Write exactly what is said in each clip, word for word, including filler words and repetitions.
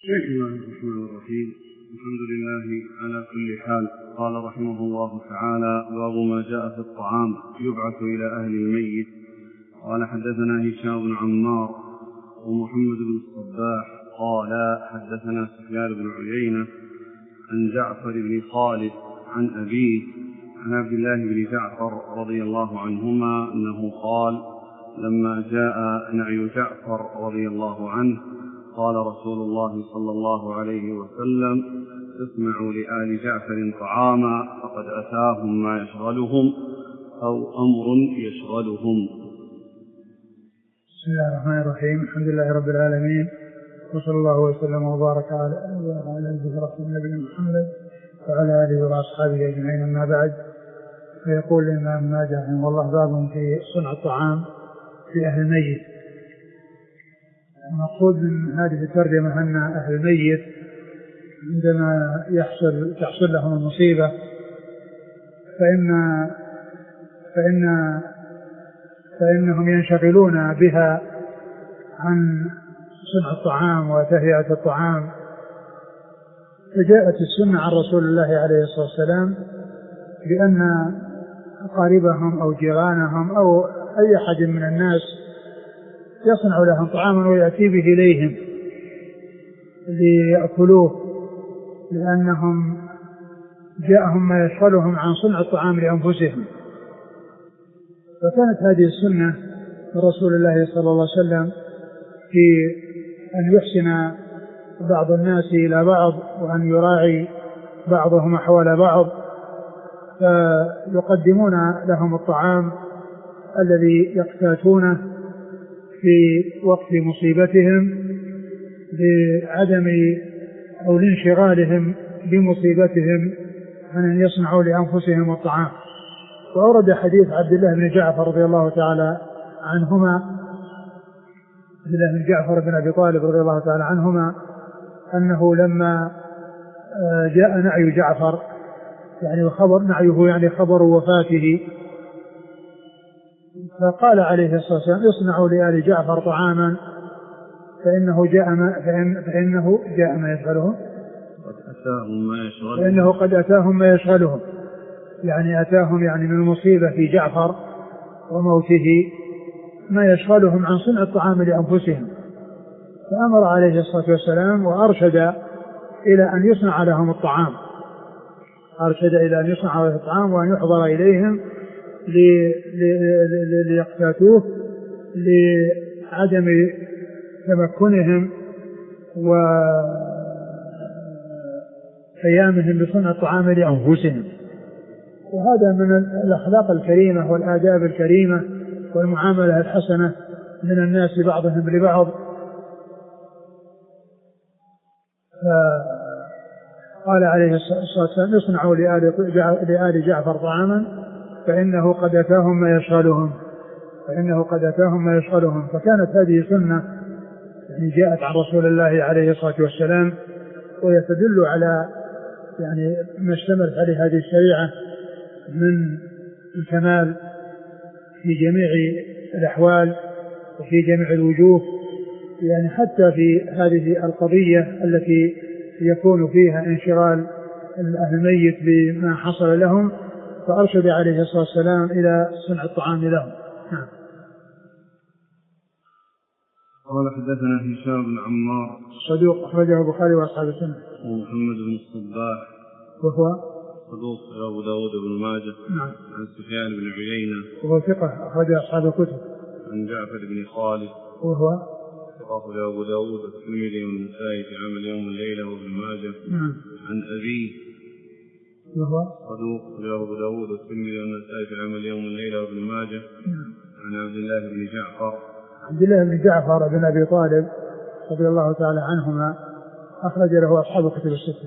بسم الله الرحمن الرحيم. الحمد لله على كل حال. قال رحمه الله تعالى: باب ما جاء في الطعام يبعث إلى أهل الميت. قال: حدثنا هشام بن عمار ومحمد بن الصباح قال: حدثنا سفيان بن عيينة عن جعفر بن خالد عن أبيه عن عبد الله بن جعفر رضي الله عنهما أنه قال: لما جاء نعي جعفر رضي الله عنه قال رسول الله صلى الله عليه وسلم: اسمعوا لآل جعفر طعاما فقد أتاهم ما يشغلهم أو أمر يشغلهم. بسم الله الرحمن الرحيم. الحمد لله رب العالمين، وصلى الله وسلم وبارك على نبينا نبينا محمد وعلى آله وأصحابه أجمعين. أما بعد، فيقول الإمام ماجه رحمه الله: باب في صنع الطعام في أهل الميت. المقصود من هذه الترجمة أن أهل الميت عندما يحصل تحصل لهم المصيبة فإن فإن فإنهم ينشغلون بها عن صنع الطعام وتهيئة الطعام. فجاءت السنة عن رسول الله عليه الصلاة والسلام بأن أقاربهم أو جيرانهم أو أي أحد من الناس يصنع لهم طعاما ويأتي به إليهم ليأكلوه، لأنهم جاءهم ما يشغلهم عن صنع الطعام لأنفسهم. فكانت هذه السنة من رسول الله صلى الله عليه وسلم في أن يحسن بعض الناس إلى بعض وأن يراعي بعضهم أحوال بعض، فيقدمون لهم الطعام الذي يقتاتونه في وقت مصيبتهم لعدم أو لانشغالهم بمصيبتهم عن أن يصنعوا لأنفسهم الطعام. وأورد حديث عبد الله بن جعفر رضي الله تعالى عنهما عبد الله بن جعفر بن أبي طالب رضي الله تعالى عنهما أنه لما جاء نعي جعفر، يعني وخبر نعيه يعني خبر وفاته، فقال عليه الصلاة والسلام: اصنعوا لآل جعفر طعاما فإنه جاء ما فإن فإنه جاء ما يشغلهم فإنه قد أتاهم ما يشغلهم، يعني أتاهم يعني من المصيبة في جعفر وموته ما يشغلهم عن صنع الطعام لأنفسهم. فأمر عليه الصلاة والسلام وأرشد إلى أن يصنع لهم الطعام أرشد إلى أن يصنع لهم الطعام وأن يحضر إليهم ليقتاتوه لعدم تمكنهم وقيامهم بصنع الطعام لأنفسهم. وهذا من الأخلاق الكريمة والآداب الكريمة والمعاملة الحسنة من الناس لبعضهم لبعض. فقال عليه الصلاة والسلام: اصنعوا لآل جعفر طعاما فإنه قد أتاهم ما يشغلهم فإنه قد أتاهم ما يشغلهم. فكانت هذه سنة يعني جاءت عن رسول الله عليه الصلاة والسلام، ويتدل على يعني ما اشتملت عليه هذه الشريعة من الكمال في جميع الأحوال وفي جميع الوجوه، يعني حتى في هذه القضية التي يكون فيها انشغال أهل الميت بما حصل لهم، فأرشد عليه الصلاة والسلام إلى صنع الطعام لهم. نعم. قال: حدثنا هشام بن عمار صدوق أخرجه البخاري وأصحاب السنة. ومحمد بن الصباح وهو صدوق أبو داود بن ماجه. نعم. عن سفيان بن عيينة وهو ثقة أخرج أصحاب الكتب. عن جعفر بن خالد وهو ثقة أبو داود والترمذي والنسائي في عمل يوم الليلة وابن ماجه. نعم. عن أبيه وهو صدوق أبو داود والترمذي والنسائي في عمل يوم الليلة وابن ماجه. نعم. عن عبد الله بن جعفر عبد الله بن جعفر بن أبي طالب رضي الله تعالى عنهما أخرج له أصحاب الكتب الستة.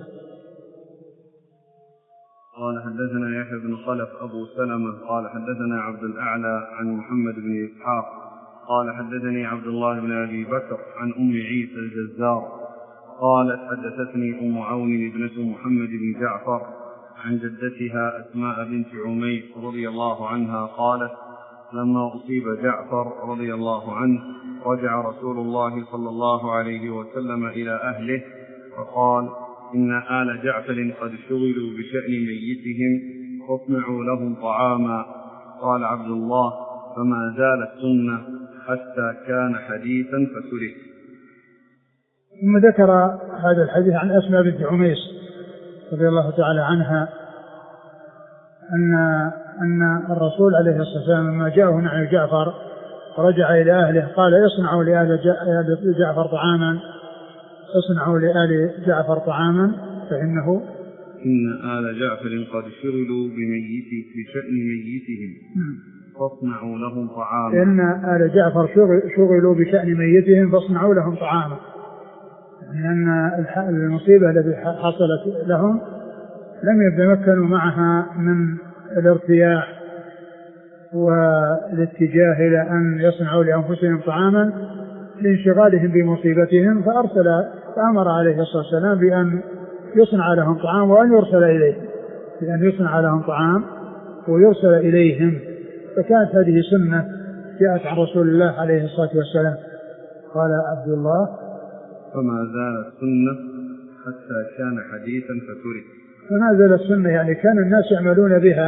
قال: حدثنا يحيى بن خلف أبو سلمة قال: حدثنا عبد الأعلى عن محمد بن إسحاق قال: حدثني عبد الله بن أبي بكر عن أم عيسى الجزار قالت: حدثتني أم عون ابنة محمد بن جعفر عن جدتها أسماء بنت عميس رضي الله عنها قالت: لما أصيب جعفر رضي الله عنه رجع رسول الله صلى الله عليه وسلم إلى أهله فقال إن آل جعفر قد شغلوا بشأن ميتهم فاصنعوا لهم طعاما. قال عبد الله فما زالت سنة حتى كان حديثا فترك. ثم ذكر هذا الحديث عن أسماء بنت عميس رضي الله تعالى عنها أن أن الرسول عليه الصلاة والسلام لما جاءه عن جعفر ورجع إلى أهله قال اصنعوا لآل جعفر طعاما اصنعوا لآل جعفر طعاما فإنه إن آل جعفر قد شغلوا بميت بشأن ميتهم فاصنعوا لهم طعاما. إن آل جعفر شغلوا بشأن ميتهم فاصنعوا لهم طعاما، لأن المصيبة التي حصلت لهم لم يتمكنوا معها من الارتياح والاتجاه إلى أن يصنعوا لأنفسهم طعاما لانشغالهم بمصيبتهم، فأرسل فأمر عليه الصلاة والسلام بأن يصنع لهم طعام وأن يرسل إليهم بأن يصنع لهم طعام ويرسل إليهم. فكانت هذه سنة جاءت عن رسول الله عليه الصلاة والسلام. قال عبد الله فما زالت سنة حتى كان حديثا فترك. فما زالت سنة يعني كان الناس يعملون بها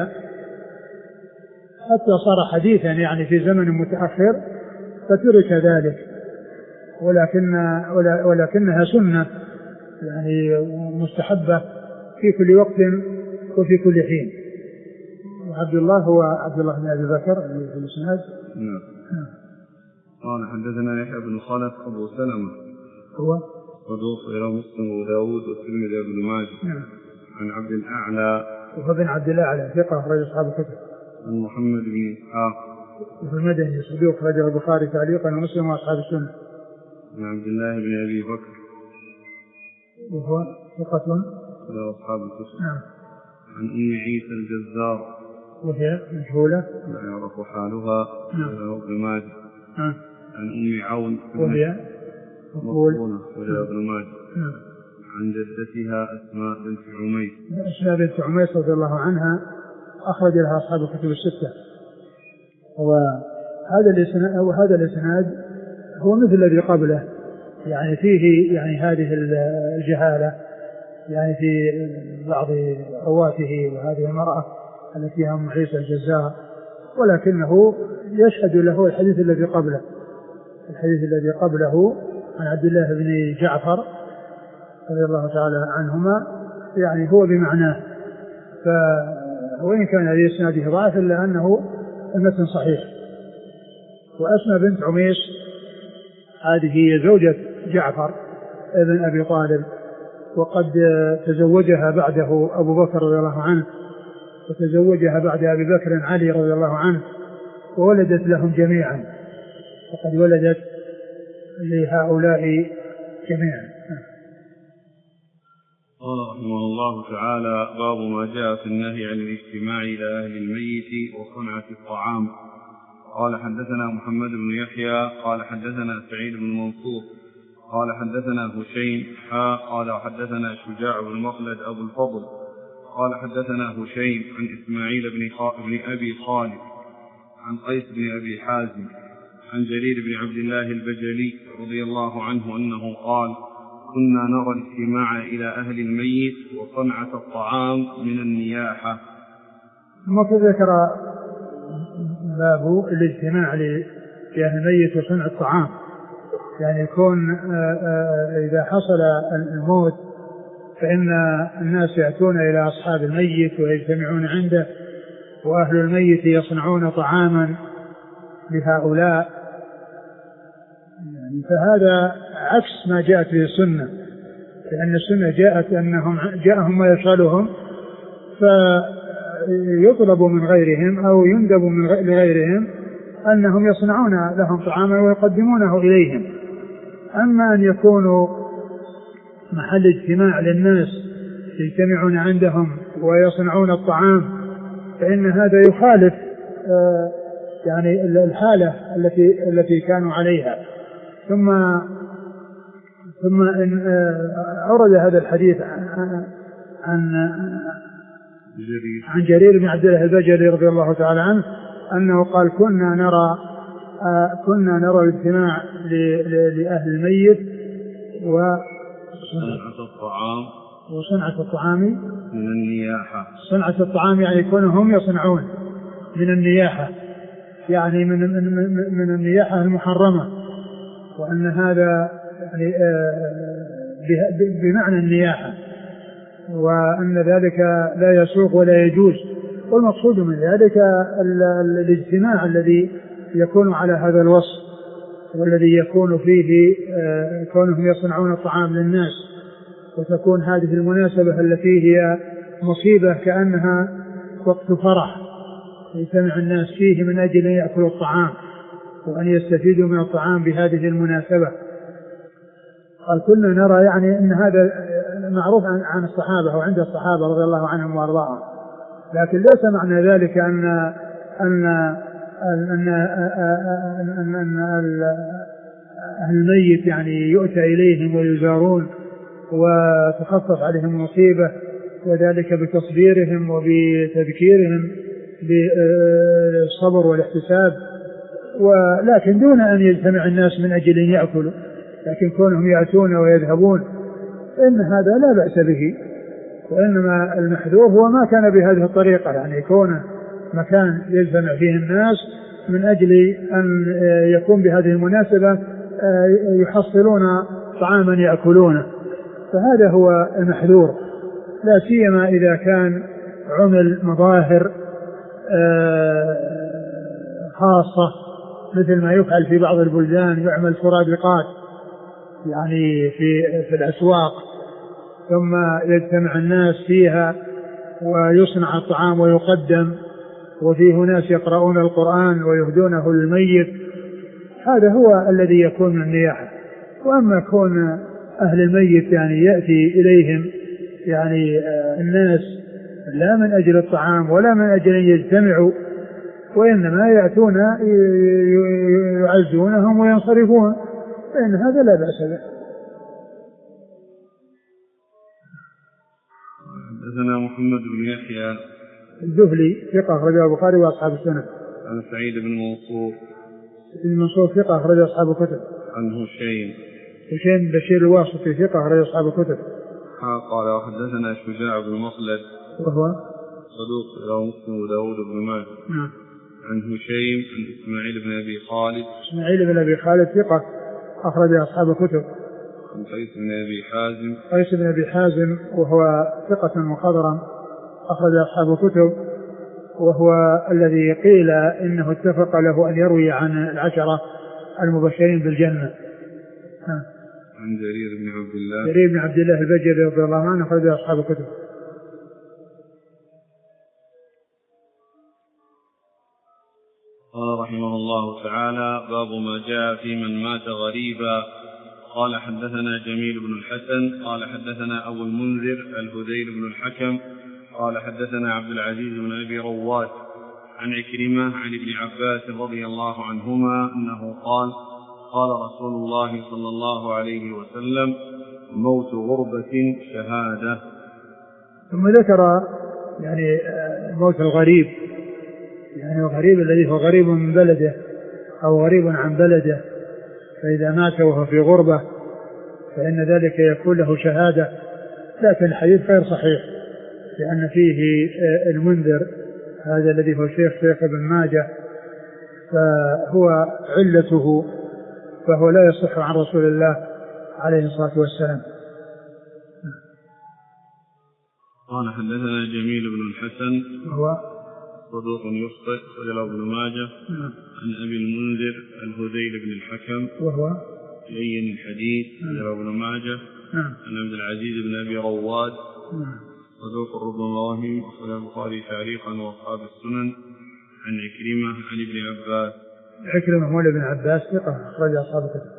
حتى صار حديثا يعني في زمن متأخر فترك ذلك، ولكن ولكنها سنة يعني مستحبة في كل وقت وفي كل حين. عبد الله هو عبد الله بن أبي بكر في الإسناد. نعم. قال حدثنا يحيى بن خلف أبو سلمة هو صدوق إلى مسلم وداود والترمذي وابن ماجه. نعم. عن عبد الأعلى وهو بن عبد الأعلى ثقة أخرج أصحاب الكتب. عن محمد بن إسحاق وفي المدني صدوق أخرجه البخاري تعليقا ومسلم وأصحاب السنة. عن عبد الله بن أبي بكر وهو ثقة إلى أصحاب الكتب. نعم. عن أم عيسى الجزار وهي مجهولة لا يعرف حالها. نعم. ابن ماجه. نعم. عن أم عون وهي مقبولة وهي ابن ماجه. نعم. عن جدتها أسماء بنت عميس أسماء بنت عميس رضي الله عنها أخرج لها أصحاب الكتب الستة. وهذا الإسناد وهذا الإسناد هو مثل الذي قبله يعني فيه يعني هذه الجهالة يعني في بعض رواته وهذه المرأة التي هي أم عيسى الجزار، ولكنه يشهد له الحديث الذي قبله الحديث الذي قبله عن عبد الله بن جعفر رضي الله تعالى عنهما يعني هو بمعناه. وإن كان هذه الإسناد ضعيف إلا أنه المتن صحيح. وأسماء بنت عميس هذه هي زوجة جعفر ابن أبي طالب، وقد تزوجها بعده أبو بكر رضي الله عنه، وتزوجها بعد أبي بكر علي رضي الله عنه، وولدت لهم جميعا، وقد ولدت لهؤلاء جميعا. قال رحمه الله تعالى باب ما جاء في النهي عن الاجتماع إلى أهل الميت وصنعة الطعام. قال حدثنا محمد بن يحيى قال حدثنا سعيد بن منصور قال حدثنا هشيم حا قال حدثنا شجاع بن مخلد أبو الفضل قال حدثنا هشيم عن إسماعيل بن, بن أبي خالد عن قيس بن أبي حازم عن جرير بن عبد الله البجلي رضي الله عنه أنه قال كنا نرى الاجتماع إلى أهل الميت وصنعة الطعام من النياحة. ثم ذكر باب الاجتماع لأهل الميت وصنع الطعام، يعني يكون إذا حصل الموت فإن الناس يأتون إلى أصحاب الميت ويجتمعون عنده، وأهل الميت يصنعون طعاما لهؤلاء، يعني فهذا عكس ما جاءت به السنة، لأن السنة جاءت أنهم جاءهم ما يشغلهم فيطلب من غيرهم أو يندب من لغيرهم أنهم يصنعون لهم طعاما ويقدمونه إليهم. أما أن يكونوا محل اجتماع للناس يجتمعون عندهم ويصنعون الطعام فإن هذا يخالف يعني الحالة التي التي كانوا عليها. ثم ثم إن أورد هذا الحديث عن عن جرير بن عبد الله البجلي رضي الله تعالى عنه أنه قال كنا نرى كنا نرى الاجتماع لأهل الميت صنعة الطعام وصنعة الطعام من النياحة. صنعة الطعام يعني يكونوا هم يصنعون من النياحة، يعني من من من النياحة المحرمة، وأن هذا يعني بمعنى النياحة، وأن ذلك لا يسوق ولا يجوز. والمقصود من ذلك الاجتماع الذي يكون على هذا الوصف، والذي يكون فيه كونهم يصنعون الطعام للناس، وتكون هذه المناسبة التي هي مصيبة كأنها وقت فرح يجتمع الناس فيه من أجل أن يأكلوا الطعام وأن يستفيدوا من الطعام بهذه المناسبة. قال كنا نرى يعني أن هذا معروف عن الصحابة وعند الصحابة رضي الله عنهم وارضاهم، لكن ليس معنى ذلك أن أن أن أن أن الميت يعني يؤتى إليهم ويزارون وتخفف عليهم المصيبة، وذلك بتصبيرهم وبتذكيرهم بالصبر والاحتساب، ولكن دون أن يجتمع الناس من أجل أن يأكلوا، لكن كونهم يأتون ويذهبون إن هذا لا بأس به. وإنما المحذور هو ما كان بهذه الطريقة، يعني يكون مكان يجتمع فيه الناس من أجل أن يكون بهذه المناسبة يحصلون طعاما يأكلونه، فهذا هو المحذور، لا سيما إذا كان عمل مظاهر خاصة مثل ما يفعل في بعض البلدان، يعمل سرادقات يعني في في الأسواق ثم يجتمع الناس فيها ويصنع الطعام ويقدم، وفيه ناس يقرؤون القرآن ويهدونه للميت، هذا هو الذي يكون من النياحة. وأما كون أهل الميت يعني يأتي إليهم يعني الناس لا من أجل الطعام ولا من أجل أن يجتمعوا، وإنما يأتون يعزونهم وينصرفون، فإن هذا لا بأس به. حدثنا محمد بن يحيى الذهلي ثقة أخرجه البخاري وأصحاب السنن. عن سعيد بن منصور بن منصور ثقة أخرج أصحاب الكتب. عن هشيم هشيم بشير الواسطي ثقة أخرج أصحاب الكتب. قال وحدثنا شجاع بن مخلد وهو صدوق رواه مسلم وداود بن ماجه. نعم. عن هشيم عن إسماعيل بن أبي خالد إسماعيل بن أبي خالد ثقة أخرج أصحاب الكتب. عن قيس بن أبي حازم قيس بن أبي حازم وهو ثقة مخضرم أخرج أصحاب الكتب، وهو الذي قيل إنه اتفق له أن يروي عن العشرة المبشرين بالجنة. عن جرير بن عبد الله جرير بن عبد الله البجلي رضي الله عنه أخرج أصحاب الكتب. قال رحمه الله تعالى باب ما جاء في من مات غريبا. قال حدثنا جميل بن الحسن قال حدثنا أبو المنذر الهذيل بن الحكم قال حدثنا عبد العزيز بن أبي رواد عن عكرمة عن ابن عباس رضي الله عنهما أنه قال قال رسول الله صلى الله عليه وسلم موت غربة شهادة. ثم ذكر يعني موت الغريب، يعني الغريب الذي هو غريب من بلده أو غريب عن بلده، فإذا مات وهو في غربة فإن ذلك يكون له شهادة، لكن الحديث غير صحيح لأن فيه المنذر هذا الذي هو شيخ شيخ ابن ماجه، فهو علته، فهو لا يصح عن رسول الله عليه الصلاة والسلام. قال حدثنا جميل بن الحسن وهو صدوق يخطئ خرج ابن ماجه عن أبي المنذر الهذيل بن الحكم وهو لين الحديث خرج ابن ماجه عن عبد العزيز بن أبي رواد صدوق ربما وهم أخرج البخاري تعليقا وأصحاب السنن عن عكرمة عن ابن عباس. عكرمة مولى ابن عباس ثقة أخرج أصحاب الكتب.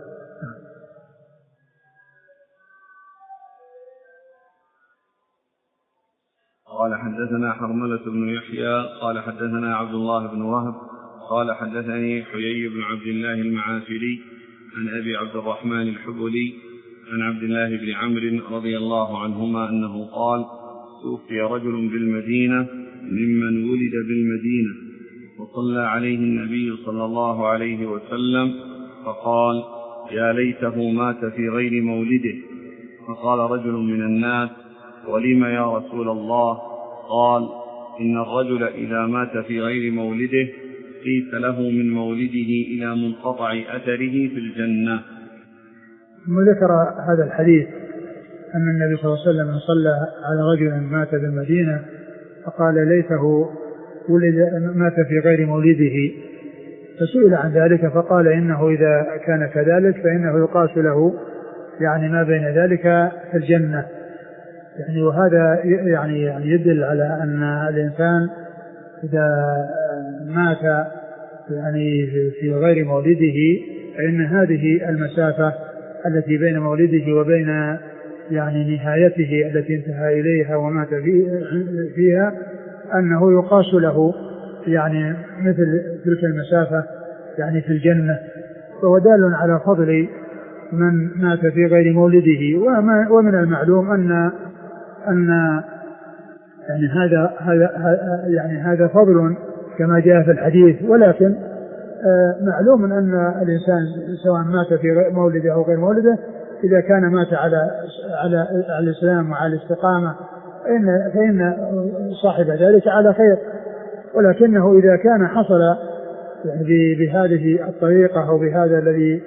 قال حدثنا حرملة بن يحيى قال حدثنا عبد الله بن وهب قال حدثني حيي بن عبد الله المعافري عن أبي عبد الرحمن الحبلي عن عبد الله بن عمرو رضي الله عنهما أنه قال توفي رجل بالمدينة ممن ولد بالمدينة وصلى عليه النبي صلى الله عليه وسلم فقال يا ليته مات في غير مولده. فقال رجل من الناس: ولم يا رسول الله؟ قال: إن الرجل إذا مات في غير مولده قيس له من مولده إلى منقطع أثره في الجنة. ثم ذكر هذا الحديث أن النبي صلى الله عليه وسلم صلى على رجل مات بالمدينة فقال ليته ولد مات في غير مولده، فسئل عن ذلك فقال إنه إذا كان كذلك فإنه يقاس له يعني ما بين ذلك في الجنة. يعني وهذا يعني يعني يدل على أن الإنسان إذا مات يعني في غير مولده فإن هذه المسافة التي بين مولده وبين يعني نهايته التي انتهى إليها ومات فيها أنه يقاس له يعني مثل تلك المسافة يعني في الجنة. فهو دال على فضل من مات في غير مولده. ومن المعلوم أن أن يعني هذا هذا يعني هذا فضل كما جاء في الحديث، ولكن معلوم أن الإنسان سواء مات في مولده أو غير مولده إذا كان مات على على على الإسلام وعلى الاستقامة فإن فإن صاحب ذلك على خير، ولكنه إذا كان حصل يعني بهذه الطريقة أو بهذا الذي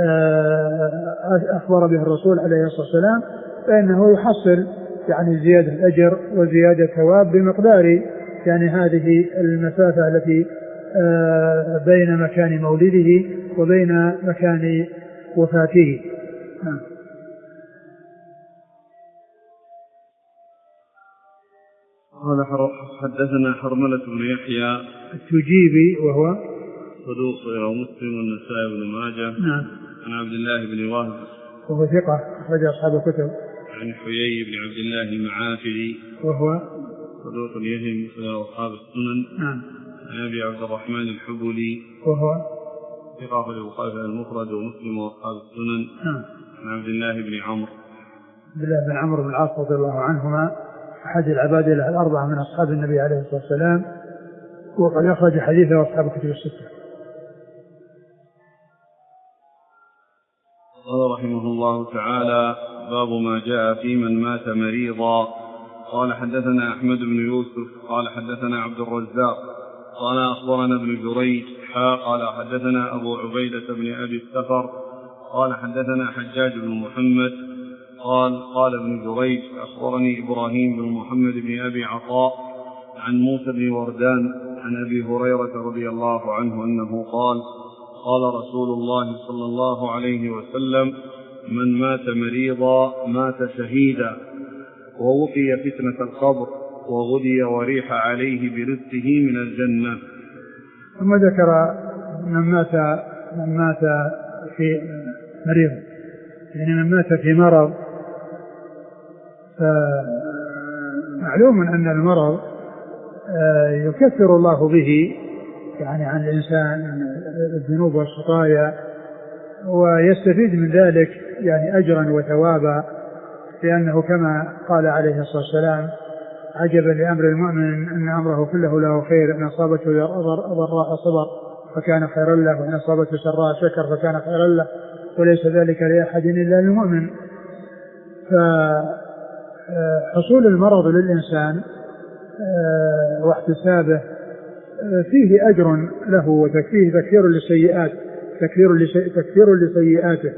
أخبر به الرسول عليه الصلاة والسلام فإنه يحصل يعني زيادة أجر وزيادة ثواب بمقدار يعني هذه المسافة التي بين مكان مولده وبين مكان وفاته. قال حدثنا حرملة بن يحيى التجيبي وهو صدوق ومسلم والنسائي بن ماجه. نعم. عن عبد الله بن وهب وهو ثقة أخرج أصحاب الكتب. عن حيي بن عبد الله المعافري وهو صدوق يهم مثل أصحاب السنن. نعم. عن أبي عبد الرحمن الحبلي وهو ثقة في البخاري المفرد ومسلم وأصحاب السنن. نعم. عن عبد الله بن عمرو عبد الله بن عمرو بن العاص رضي الله عنهما أحد العباد الأربعة من أصحاب النبي عليه الصلاة والسلام، وقد أخرج حديثه أصحاب الكتب الستة. قال رحمه الله تعالى: باب ما جاء في من مات مريضا. قال حدثنا أحمد بن يوسف قال حدثنا عبد الرزاق قال أخبرنا ابن جريج قال حدثنا أبو عبيدة بن أبي السفر قال حدثنا حجاج بن محمد قال قال ابن جريج أخبرني إبراهيم بن محمد بن أبي عطاء عن موسى بن وردان عن أبي هريرة رضي الله عنه أنه قال: قال رسول الله صلى الله عليه وسلم: من مات مريضا مات شهيدا، ووقي فتنة القبر، وغدي وريح عليه برزقه من الجنة. ثم ذكر من مات من مات في مريض، يعني من مات في مرض. فمعلوم أن المرض يكفر الله به يعني عن الإنسان الذنوب والخطايا، ويستفيد من ذلك يعني أجرا وثوابا، لأنه كما قال عليه الصلاة والسلام: عجبا لأمر المؤمن أن أمره كله له خير، إن أصابته ضراء صبر فكان خيرا له، وإن أصابته سراء شكر فكان خيرا له، وليس ذلك لأحد إلا للمؤمن. فحصول المرض للإنسان واحتسابه فيه أجر له وتكفيه تكفير للسيئات تكفير لسيئاته.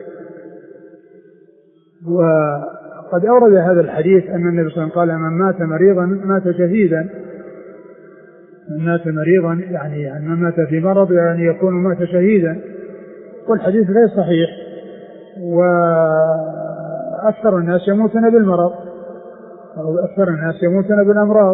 وقد أورد هذا الحديث أن النبي صلى الله عليه وسلم قال: من مات مريضا مات شهيدا. من مات مريضا يعني, يعني من مات في مرض يعني يكون مات شهيدا، والحديث غير صحيح، وأكثر الناس يموتون بالمرض أو أكثر الناس يموتون بالأمراض.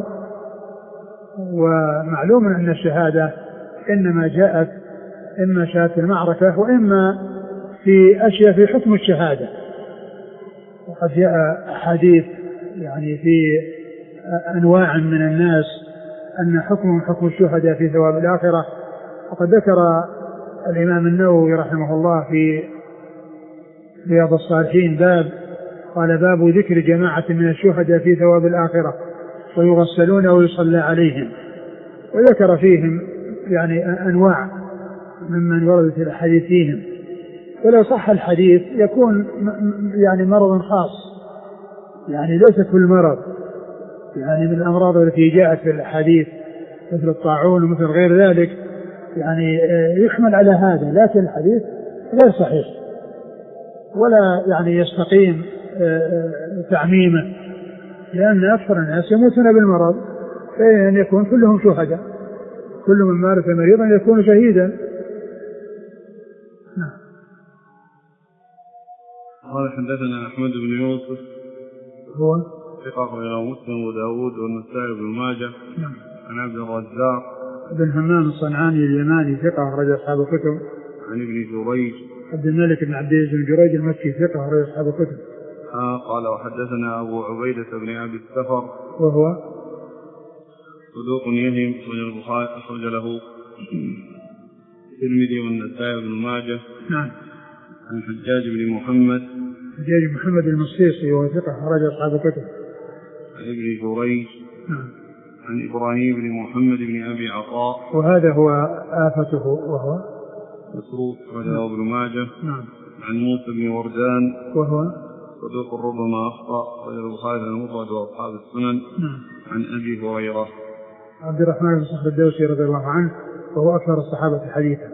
ومعلوم أن الشهادة إنما جاءت إما شاءت في المعركة وإما في أشياء في حكم الشهادة. وقد جاء حديث يعني في أنواع من الناس أن حكمهم حكم الشهداء في ثواب الآخرة. وقد ذكر الإمام النووي رحمه الله في رياض الصالحين باب قال: باب ذكر جماعة من الشهداء في ثواب الآخرة ويغسلون ويصلى عليهم، وذكر فيهم يعني أنواع ممن وردت الأحاديث فيهم. ولو صح الحديث يكون يعني مرض خاص يعني ليس كل مرض، يعني من الأمراض التي جاءت في الحديث مثل الطاعون ومثل غير ذلك يعني يحمل على هذا، لكن الحديث غير صحيح ولا يعني يستقيم تعميمه، لأن أكثر الناس يموتون بالمرض، فإن يكون كلهم شهداء، كل من مارس مريضا يكون شهيدا. قال حدثنا أحمد بن يوسف هو ثقة أخرجه مسلم وداود والنسائي بن ماجه عن عبد الرزاق بن همام الصنعاني اليماني ثقة أخرج أصحاب الكتب عن ابن جريج عبد الملك بن عبد العزيز بن جريج المكي ثقة أخرج أصحاب الكتب. آه قال وحدثنا أبو عبيدة بن أبي السفر وهو صدوق يهم من البخاري أخرج له الترمذي والنسائي بن ماجه. نعم. عن حجاج بن محمد حجاج بن محمد المصيصي وهو ثقة أخرج أصحاب الكتب. عن ابن جريج. نعم. عن إبراهيم بن محمد بن أبي عطاء وهذا هو آفته وهو مسروق وله ابن ماجه. نعم. عن موسى بن وردان وهو صدوق ربما أخطأ وله البخاري المفرد وأصحاب السنن. نعم. عن أبي هريرة عبد الرحمن بن صخر الدوسي رضي الله عنه وهو أكثر الصحابة حديثا.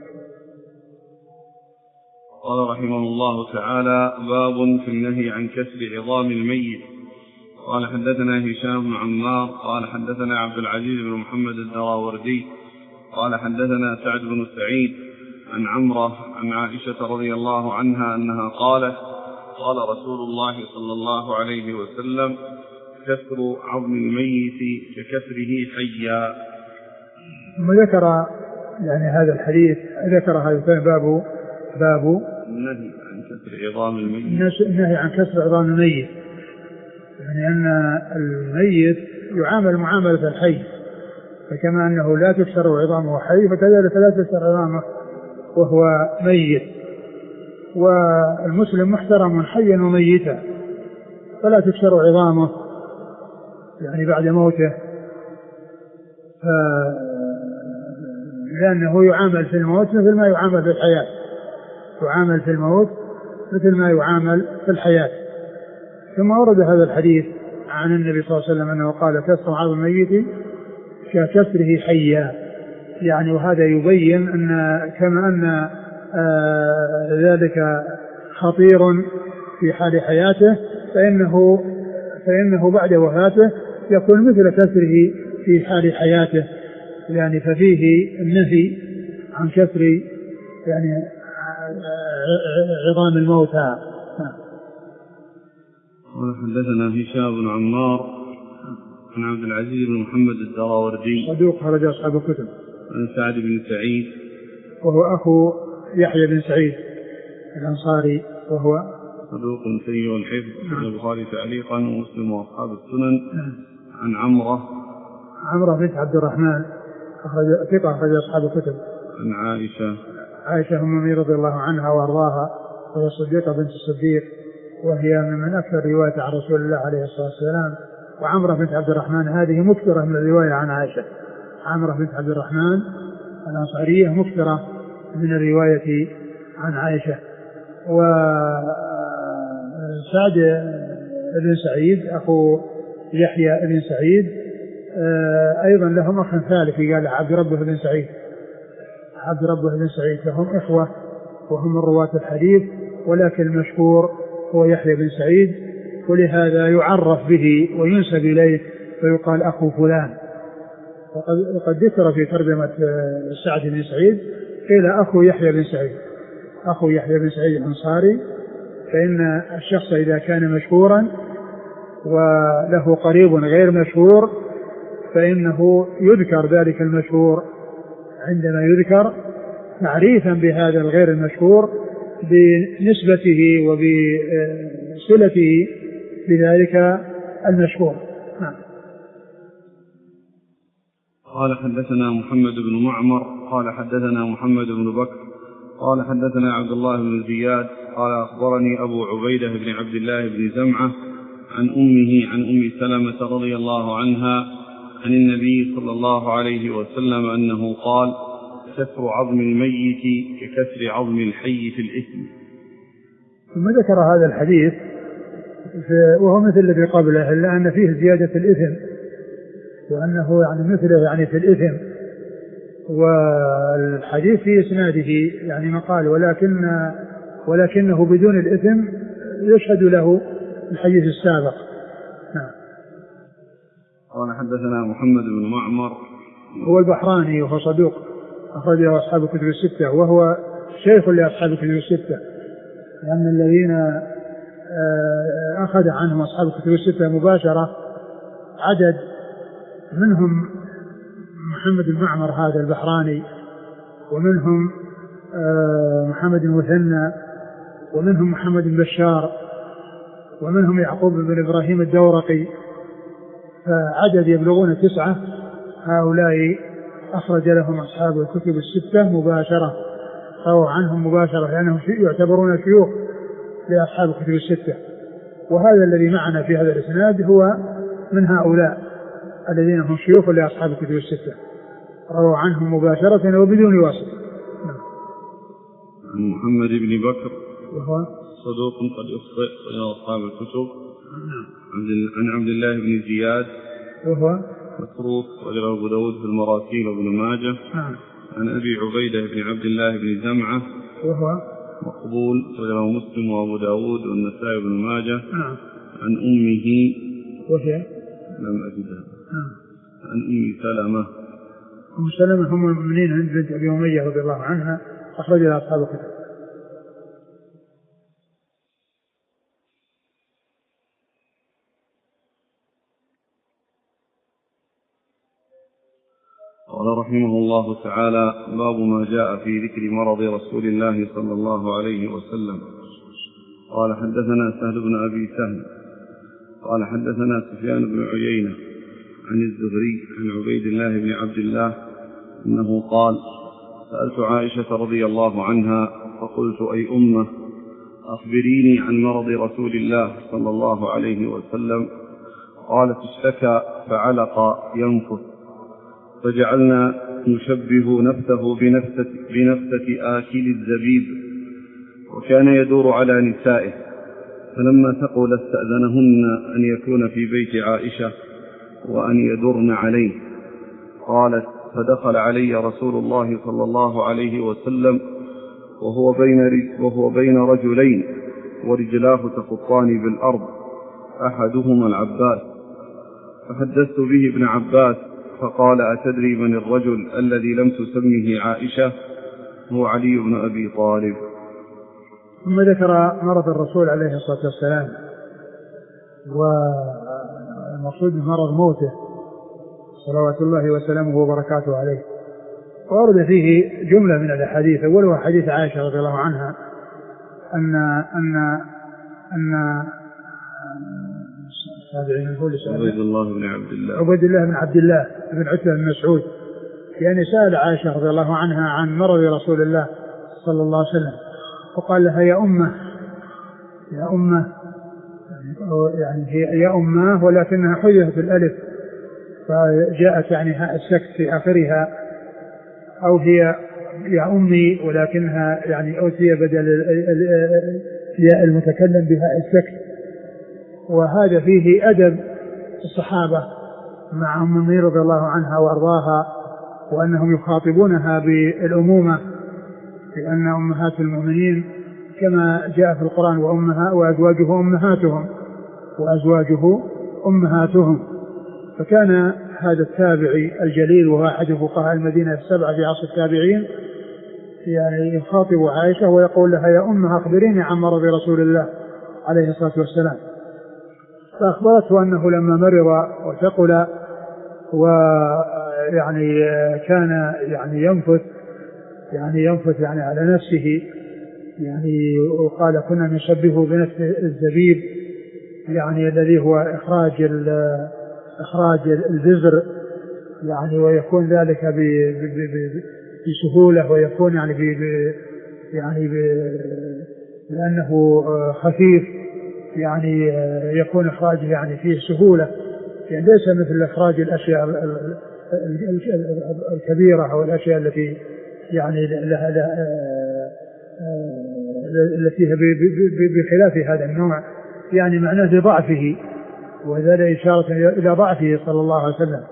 قال رحمه الله تعالى باب في النهي عن كسر عظام الميت. قال حدثنا هشام بن عمار قال حدثنا عبد العزيز بن محمد الدراوردي قال حدثنا سعد بن سعيد عن عمرة عن عائشة رضي الله عنها أنها قالت قال رسول الله صلى الله عليه وسلم كسر عظم الميت ككسره حيا. ثم ذكر يعني هذا الحديث ذكر هذا باب باب النهي عن كسر عظام الميت النهي عن كسر عظام الميت، يعني أن الميت يعامل معاملة الحي، فكما أنه لا تكسر عظامه حي فكذلك لا تكسر عظامه وهو ميت، والمسلم محترم حيا وميتا فلا تكسر عظامه يعني بعد موته، لأنه يعامل في الموت مثل ما يعامل في الحياة، يعامل في الموت مثل ما يعامل في الحياة. ثم ورد هذا الحديث عن النبي صلى الله عليه وسلم أنه قال كسر عظم الميت ككسره حيا، يعني وهذا يبين أن كما أن آه ذلك خطير في حال حياته فإنه, فإنه بعد وفاته يكون مثل كسره في حال حياته، يعني ففيه النهي عن كسر يعني عظام الموتى. حدثنا هشام بن عمار عن عبد العزيز بن محمد الدراوردي صدوق خرج أصحاب الكتب. عن سعد بن سعيد وهو أخو يحيى بن سعيد الأنصاري وهو صدوق سيء الحفظ أخرج البخاري تعليقا ومسلم وأصحاب السنن. عن عمرة عمرة بنت عبد الرحمن أخرج ثقة أخرج أصحاب الكتب. عن عائشة عائشة أم المؤمنين رضي الله عنها وأرضاها وهي الصديقة بنت الصديق وهي من أكثر رواية عن رسول الله عليه الصلاة والسلام. وعمرة بنت عبد الرحمن هذه مكثرة من الرواية عن عائشة، عمرة بنت عبد الرحمن الأنصارية مكثرة من الرواية عن عائشة. وسعد بن سعيد أخو يحيى بن سعيد أيضا لهم أخ ثالث قال عبد ربه بن سعيد، عبد ربه بن سعيد، فهم إخوة وهم من رواة الحديث، ولكن المشهور هو يحيى بن سعيد، ولهذا يعرف به وينسب إليه فيقال أخو فلان. وقد ذكر في ترجمة سعد بن سعيد قيل أخو يحيى بن سعيد، أخو يحيى بن سعيد الأنصاري، فإن الشخص إذا كان مشهورا وله قريب غير مشهور فإنه يذكر ذلك المشهور عندما يذكر تعريفا بهذا الغير المشهور بنسبته وبصلته بذلك المشهور. قال حدثنا محمد بن معمر قال حدثنا محمد بن بكر قال حدثنا عبد الله بن زياد قال أخبرني أبو عبيدة بن عبد الله بن زمعة عن أمه عن أم سلمة رضي الله عنها عن النبي صلى الله عليه وسلم أنه قال كسر عظم الميت ككسر عظم الحي في الإثم. ثم ذكر هذا الحديث وهو مثل الذي قبله إلا أن فيه زيادة الإثم، وأنه يعني مثله يعني في الإثم. والحديث في إسناده يعني مقال ولكن ولكنه بدون الإثم يشهد له الحديث السابق. نعم. قال حدثنا محمد بن معمر هو البحراني وهو صدوق أخرج له أصحاب الكتب الستة، وهو شيخ لأصحاب الكتب الستة، لأن الذين أخذ عنهم أصحاب الكتب الستة مباشرة عدد، منهم محمد بن معمر هذا البحراني، ومنهم محمد المثنى، ومنهم محمد بن بشار، ومنهم يعقوب بن إبراهيم الدورقي، فعدد يبلغون تسعة. هؤلاء أخرج لهم أصحاب الكتب الستة مباشرة، رووا عنهم مباشرة لأنهم يعتبرون شيوخ لأصحاب الكتب الستة. وهذا الذي معنا في هذا الإسناد هو من هؤلاء الذين هم شيوخ لأصحاب الكتب الستة، رووا عنهم مباشرة وبدون واسطة. عن محمد بن بكر وهو صدوق قد يخطئ إلى أصحاب الكتب. عن عبد الله بن زياد وهو متروك وله أبو داود في المراسيل وابن ماجه. عن أبي عبيدة بن عبد الله بن زمعة وهو مقبول وله مسلم وأبو داود والنسائي بن ماجه. عن أمه وهي لم أجدها. عن أم سلمة. أم سلمة هم المؤمنين عند بنت أبي أمية رضي الله عنها، أخرج لها أصحاب الكتب. قال رحمه الله تعالى: باب ما جاء في ذكر مرض رسول الله صلى الله عليه وسلم. قال حدثنا سهل بن أبي سهل قال حدثنا سفيان بن عيينة عن الزهري عن عبيد الله بن عبد الله أنه قال: سألت عائشة رضي الله عنها فقلت: أي أمة، أخبريني عن مرض رسول الله صلى الله عليه وسلم. قالت: اشتكى فعلق ينفث، فجعلنا نشبه نفسه بنفسة, بنفسة آكل الزبيب، وكان يدور على نسائه، فلما ثقل استأذنهن أن يكون في بيت عائشة وأن يدرن عليه. قالت: فدخل علي رسول الله صلى الله عليه وسلم وهو بين, وهو بين رجلين ورجلاه تخطان بالأرض، أحدهما العباس، فحدثت به ابن عباس فقال: أتدري من الرجل الذي لم تسمه عائشة؟ هو علي بن أبي طالب. ثم ذكر مرض الرسول عليه الصلاة والسلام، والمقصود مرض موته صلوات الله وسلامه وبركاته عليه. وورد فيه جملة من الأحاديث، أولها حديث عائشة رضي الله عنها أن أن أن عبيد الله بن عبد الله عبيد الله بن عبد الله بن عتبة بن مسعود يعني سأل عائشة رضي الله عنها عن مرض رسول الله صلى الله عليه وسلم، فقال لها: يا أمة يا أمة يعني هي يا أمة ولكنها حذفت الألف فجاءت يعني هاء السكت في آخرها، أو هي يا أمي ولكنها يعني أوتي بدل ياء المتكلم بهاء السكت. وهذا فيه أدب الصحابة مع أم المؤمنين رضي الله عنها وأرضاها، وأنهم يخاطبونها بالأمومة، لأن أمهات المؤمنين كما جاء في القرآن وأمها وأزواجه أمهاتهم وأزواجه أمهاتهم. فكان هذا التابعي الجليل وهو أحد فقهاء المدينة السبعة في عصر التابعين يعني يخاطب عائشة ويقول لها: يا أمها أخبريني عن مرض رسول الله عليه الصلاة والسلام. فأخبرته أنه لما مرض وثقل ويعني كان يعني ينفث يعني ينفث يعني على نفسه، يعني وقال: كنا نشبهه بنفس الزبيب، يعني الذي هو إخراج إخراج البذر، يعني ويكون ذلك بسهولة، ويكون يعني ب يعني لأنه خفيف يعني يكون إخراجه يعني فيه سهولة، يعني ليس مثل إخراج الأشياء الكبيرة أو الأشياء التي يعني لها التي بخلاف هذا النوع، يعني معناه لضعفه، وذلك إشارة إلى ضعفه صلى الله عليه وسلم.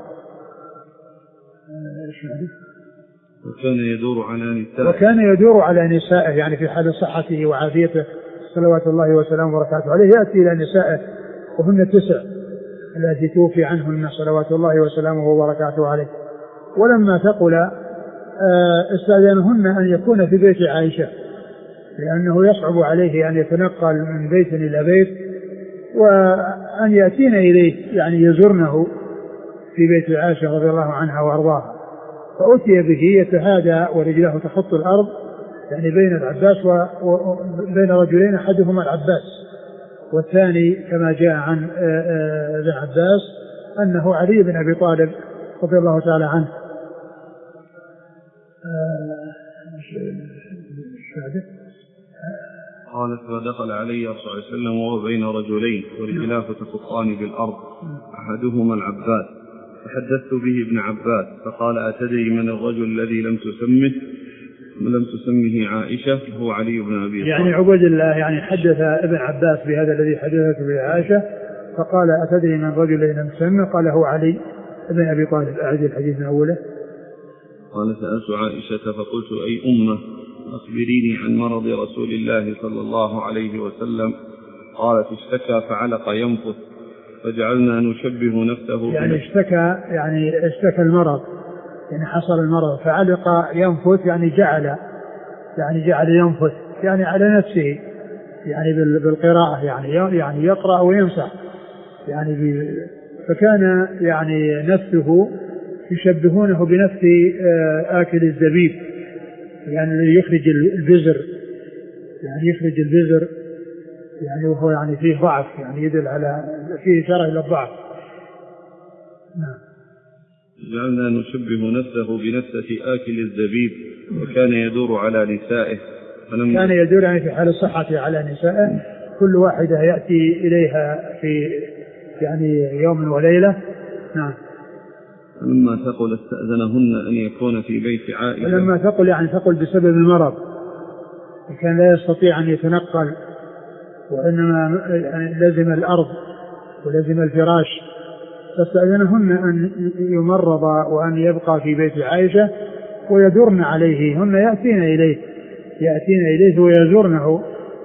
وكان يدور على نسائه وكان يدور على نسائه يعني في حال صحته وعافيته صلوات الله وسلامه وبركاته عليه، يأتي إلى نسائه وهن تسع التي توفي عنهن صلوات الله وسلامه وبركاته عليه. ولما ثقل استأذنهن أن يكون في بيت عائشة، لأنه يصعب عليه أن يتنقل من بيت إلى بيت، وأن يأتين إليه يعني يزورنه في بيت عائشة رضي الله عنها وأرضاها. فأتي به يتهادى ورجله تخط الأرض يعني بين العباس وبين رجلين، أحدهما العباس والثاني كما جاء عن ابن عباس أنه علي بن أبي طالب رضي الله تعالى عنه. قالت فدخل علي صلى الله عليه وسلم وهو بين رجلين ورجلاه تخطان بالأرض أحدهما العباس، فحدثت به ابن عباس فقال أتدري من الرجل الذي لم تسمه لم تسمه عائشة؟ هو علي بن أبي طالب. يعني عبد الله يعني حدث ابن عباس بهذا الذي حدثته به عائشة، فقال أتدري من الرجل الذي لم تسمه؟ قال هو علي بن أبي طالب. أعد الحديث من أوله. قال سألت عائشة فقلت أي أمة أخبريني عن مرض رسول الله صلى الله عليه وسلم. قالت اشتكى فعلق ينفث فجعلنا نشبه نفسه يعني اشتكى يعني اشتكى المرض يعني حصل المرض، فعلق ينفث يعني جعل يعني جعل ينفث يعني على نفسه يعني بالقراءة يعني يعني يقرأ ويمسح يعني، فكان يعني نفسه يشبهونه بنفس آكل الزبيب يعني يخرج البزر يعني يخرج البزر يعني وهو يعني فيه ضعف يعني يدل على فيه إشارة إلى الضعف. نعم. جعلنا نشبه نفسه بنفسة آكل الزبيب وكان يدور على نسائه. كان يدور يعني في حال الصحة على نسائه، كل واحدة يأتي إليها في يعني يوم وليلة. نعم. لما ثقل استأذنهن أن يكون في بيت عائشة. لما ثقل يعني ثقل بسبب المرض، كان لا يستطيع أن يتنقل وإنما يعني لزم الأرض ولزم الفراش، فاستأذنهن أن يمرض وأن يبقى في بيت عائشة ويدرن عليه، هن يأتين إليه يأتين إليه ويزورنه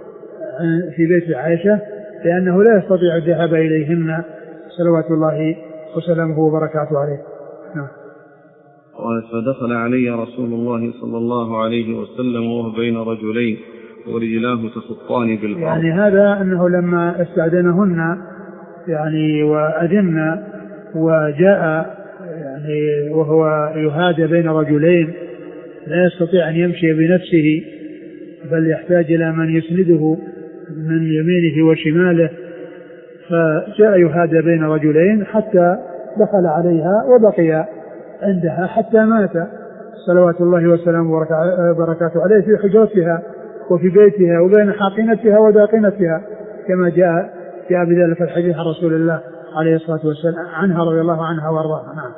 في بيت عائشة لأنه لا يستطيع الذهاب إليهن صلوات الله وسلامه وبركاته عليه. نعم. قالت فدخل علي رسول الله صلى الله عليه وسلم وهو بين رجلين ورجلاه تخطان بالأرض. يعني هذا أنه لما استأذنهن يعني وأذن وجاء يعني وهو يهادى بين رجلين لا يستطيع أن يمشي بنفسه بل يحتاج إلى من يسنده من يمينه وشماله، فجاء يهادى بين رجلين حتى دخل عليها وبقي عندها حتى مات صلوات الله وسلامه وبركاته عليه في حجرتها وفي بيتها وبين حاقنتها وداقنتها كما جاء جاء بذلك الحديث عن رسول الله عليه الصلاة والسلام عنها رضي الله عنها وارضاها. نعم.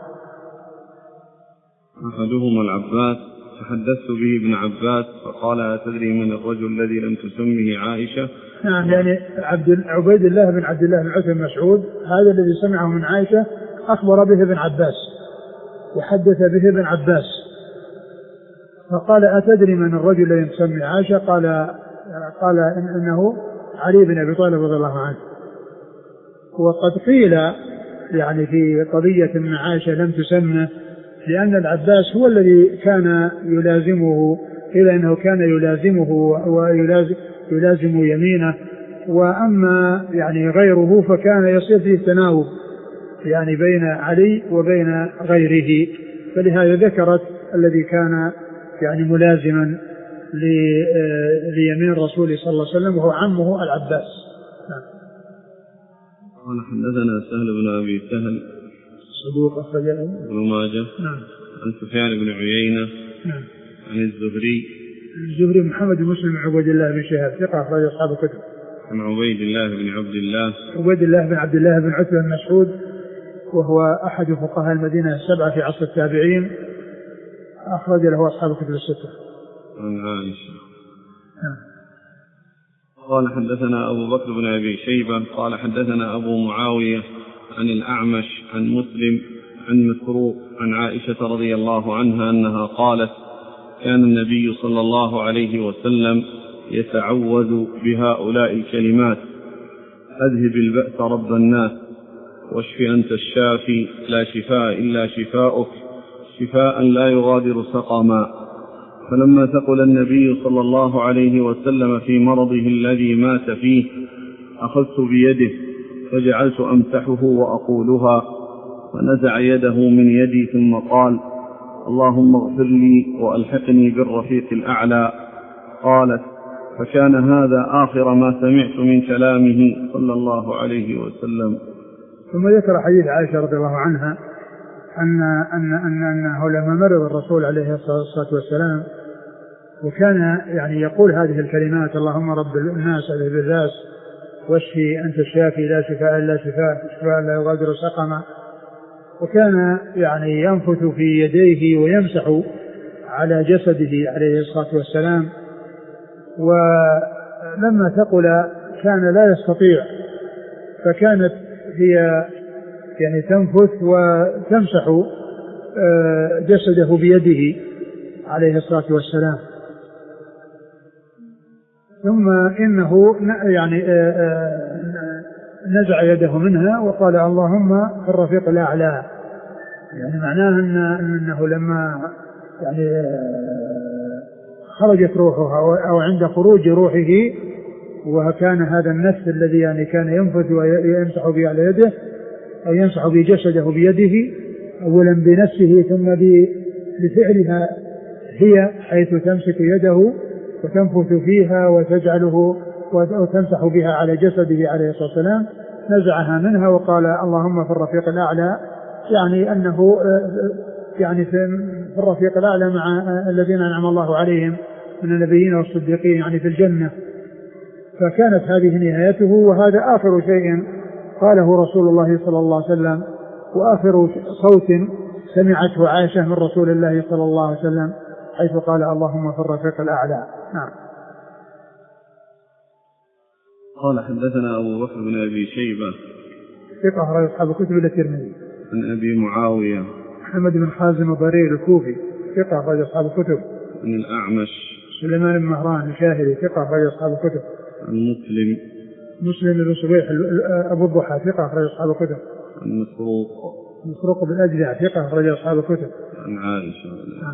أحدهما العباس فحدثت به ابن عباس فقال أتدري من الرجل الذي لم تسمه عائشة؟ نعم يعني عبد عبيد الله بن عبد الله بن عتبة بن مسعود هذا الذي سمعه من عائشة أخبر به ابن عباس وحدث به ابن عباس، فقال أتدري من الرجل الذي تسمي عائشة؟ قال قال إن إنه علي بن أبي طالب رضي الله عنه. وقد قيل يعني في قضية من عائشة لم تسمه لأن العباس هو الذي كان يلازمه، قيل إنه كان يلازمه ويلازم يلازم يمينه، وأما يعني غيره فكان يصير فيه تناوب يعني بين علي وبين غيره، فلهذا ذكرت الذي كان يعني ملازما ليمين الرسول صلى الله عليه وسلم وهو عمه العباس. قال حدثنا سهل بن أبي سهل صدوق أخرج ابن ماجه. نعم. عن سفيان بن عيينة. نعم. عن الزهري الزهري محمد بن مسلم بن عبيد الله بن شهاب ثقة أخرج أصحاب الكتب. عن عبيد الله بن عبد الله عبيد الله بن عبد الله بن عتبة بن مسعود وهو أحد فقهاء المدينة السبعة في عصر التابعين، أخرج له أصحاب الكتب الستة. عن عائشة. نعم. قال حدثنا أبو بكر بن أبي شيبة قال حدثنا أبو معاوية عن الأعمش عن مسلم عن مسروق عن عائشة رضي الله عنها أنها قالت كان النبي صلى الله عليه وسلم يتعوذ بهؤلاء الكلمات: أذهب البأس رب الناس، واشف أنت الشافي، لا شفاء إلا شفاؤك، شفاء لا يغادر سقما. فلما ثقل النبي صلى الله عليه وسلم في مرضه الذي مات فيه أخذت بيده فجعلت أمسحه وأقولها، فنزع يده من يدي ثم قال: اللهم اغفر لي وألحقني بالرفيق الأعلى. قالت: فكان هذا آخر ما سمعت من كلامه صلى الله عليه وسلم. ثم ذكر حديث عائشة رضي الله عنها أن أن أن أنه لما مرض الرسول عليه الصلاة والسلام وكان يعني يقول هذه الكلمات: اللهم رب الناس اذهب البأس واشفي أنت الشافي، لا شفاء إلا شفاء، شفاء لا يغادر سقما. وكان يعني ينفث في يديه ويمسح على جسده عليه الصلاة والسلام. ولما ثقل كان لا يستطيع، فكانت هي يعني تنفث وتمسح جسده بيده عليه الصلاة والسلام. ثم إنه يعني نزع يده منها وقال: اللهم في الرفيق الأعلى. يعني معناه إن أنه لما يعني خرجت روحه أو عند خروج روحه، وكان هذا النفس الذي يعني كان ينفث ويمسح به على يده أو يمسح بجسده بيده، أولا بنفسه ثم بفعلها هي، حيث تمسك يده وتنفث فيها وتجعله وتمسح بها على جسده عليه الصلاة والسلام، نزعها منها وقال: اللهم في الرفيق الأعلى. يعني أنه يعني في الرفيق الأعلى مع الذين أنعم الله عليهم من النبيين والصديقين، يعني في الجنة. فكانت هذه نهايته، وهذا آخر شيء قاله رسول الله صلى الله عليه وسلم، وآخر صوت سمعته عائشة من رسول الله صلى الله عليه وسلم، حيث قال: اللهم في الرفيق الأعلى. نعم. قال حدثنا أبو بكر بن أبي شيبة ثقة أخرج أصحاب الكتب إلا الترمذي. عن أبي معاوية محمد بن حازم الضرير الكوفي ثقة أخرج أصحاب الكتب. عن الأعمش سليمان بن مهران الشاهري ثقة أخرج أصحاب الكتب. عن مسلم مسلم بن صبيح أبو الضحى ثقة أخرج أصحاب الكتب. عن مسروق مسروق بن أجدع ثقة أخرج أصحاب الكتب. عن عائشة.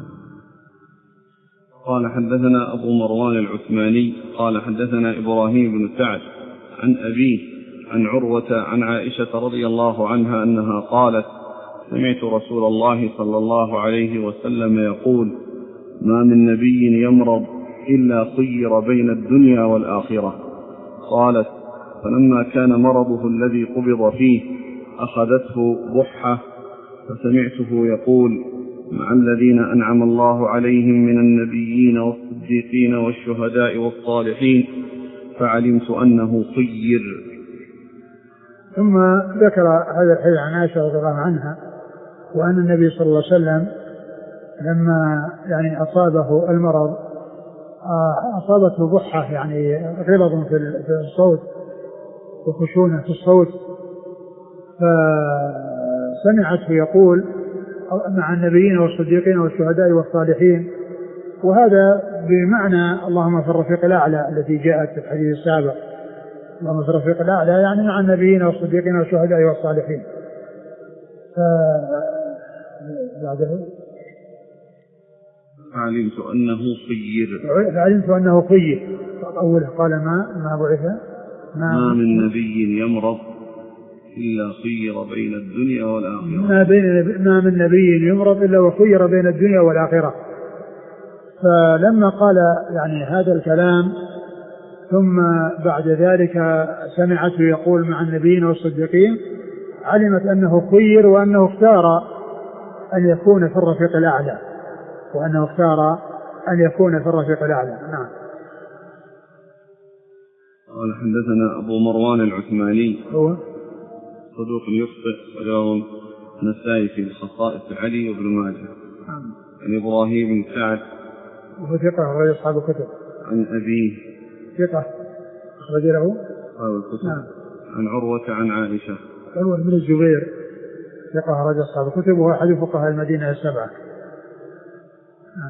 قال حدثنا أبو مروان العثماني قال حدثنا إبراهيم بن سعد عن أبيه عن عروة عن عائشة رضي الله عنها أنها قالت: سمعت رسول الله صلى الله عليه وسلم يقول: ما من نبي يمرض إلا خير بين الدنيا والآخرة. قالت: فلما كان مرضه الذي قبض فيه أخذته بحة، فسمعته يقول: مع الذين أنعم الله عليهم من النبيين والصديقين والشهداء والصالحين، فعلمت أنه خير. ثم ذكر هذا الحديث عن عائشة رضي الله عنها، وأن النبي صلى الله عليه وسلم لما يعني أصابه المرض أصابته بحة، يعني غلظ في الصوت وخشونة في الصوت، فسمعته يقول: مع النبيين والصديقين والشهداء والصالحين. وهذا بمعنى اللهم في الرفيق الأعلى التي جاءت في الحديث السابق. اللهم في الرفيق الأعلى يعني مع النبيين والصديقين والشهداء والصالحين. بعده فعلمت أنه خير فعلمت أنه خير أوله قال: ما ما بعث ما, ما من نبي يمرض إلا خير بين الدنيا والآخرة. ما, بين ما من نبي يمرض إلا وخير بين الدنيا والآخرة. فلما قال يعني هذا الكلام ثم بعد ذلك سمعته يقول مع النبيين والصديقين، علمت أنه خير وأنه اختار أن يكون في الرفيق الأعلى وأنه اختار أن يكون في الرفيق الأعلى. نعم. قال حدثنا أبو مروان العثماني هو صدوق يخطئ وله النسائي في خصائص علي وابن ماجه. نعم. عن إبراهيم بن سعد وهو ثقة أخرج أصحاب الكتب. عن أبيه ثقة أخرج له أصحاب الكتب. نعم. عن عروة عن عائشة. عروة بن الزبير ثقة أخرج أصحاب الكتب وهو أحد فقهاء المدينة السبعة. نعم.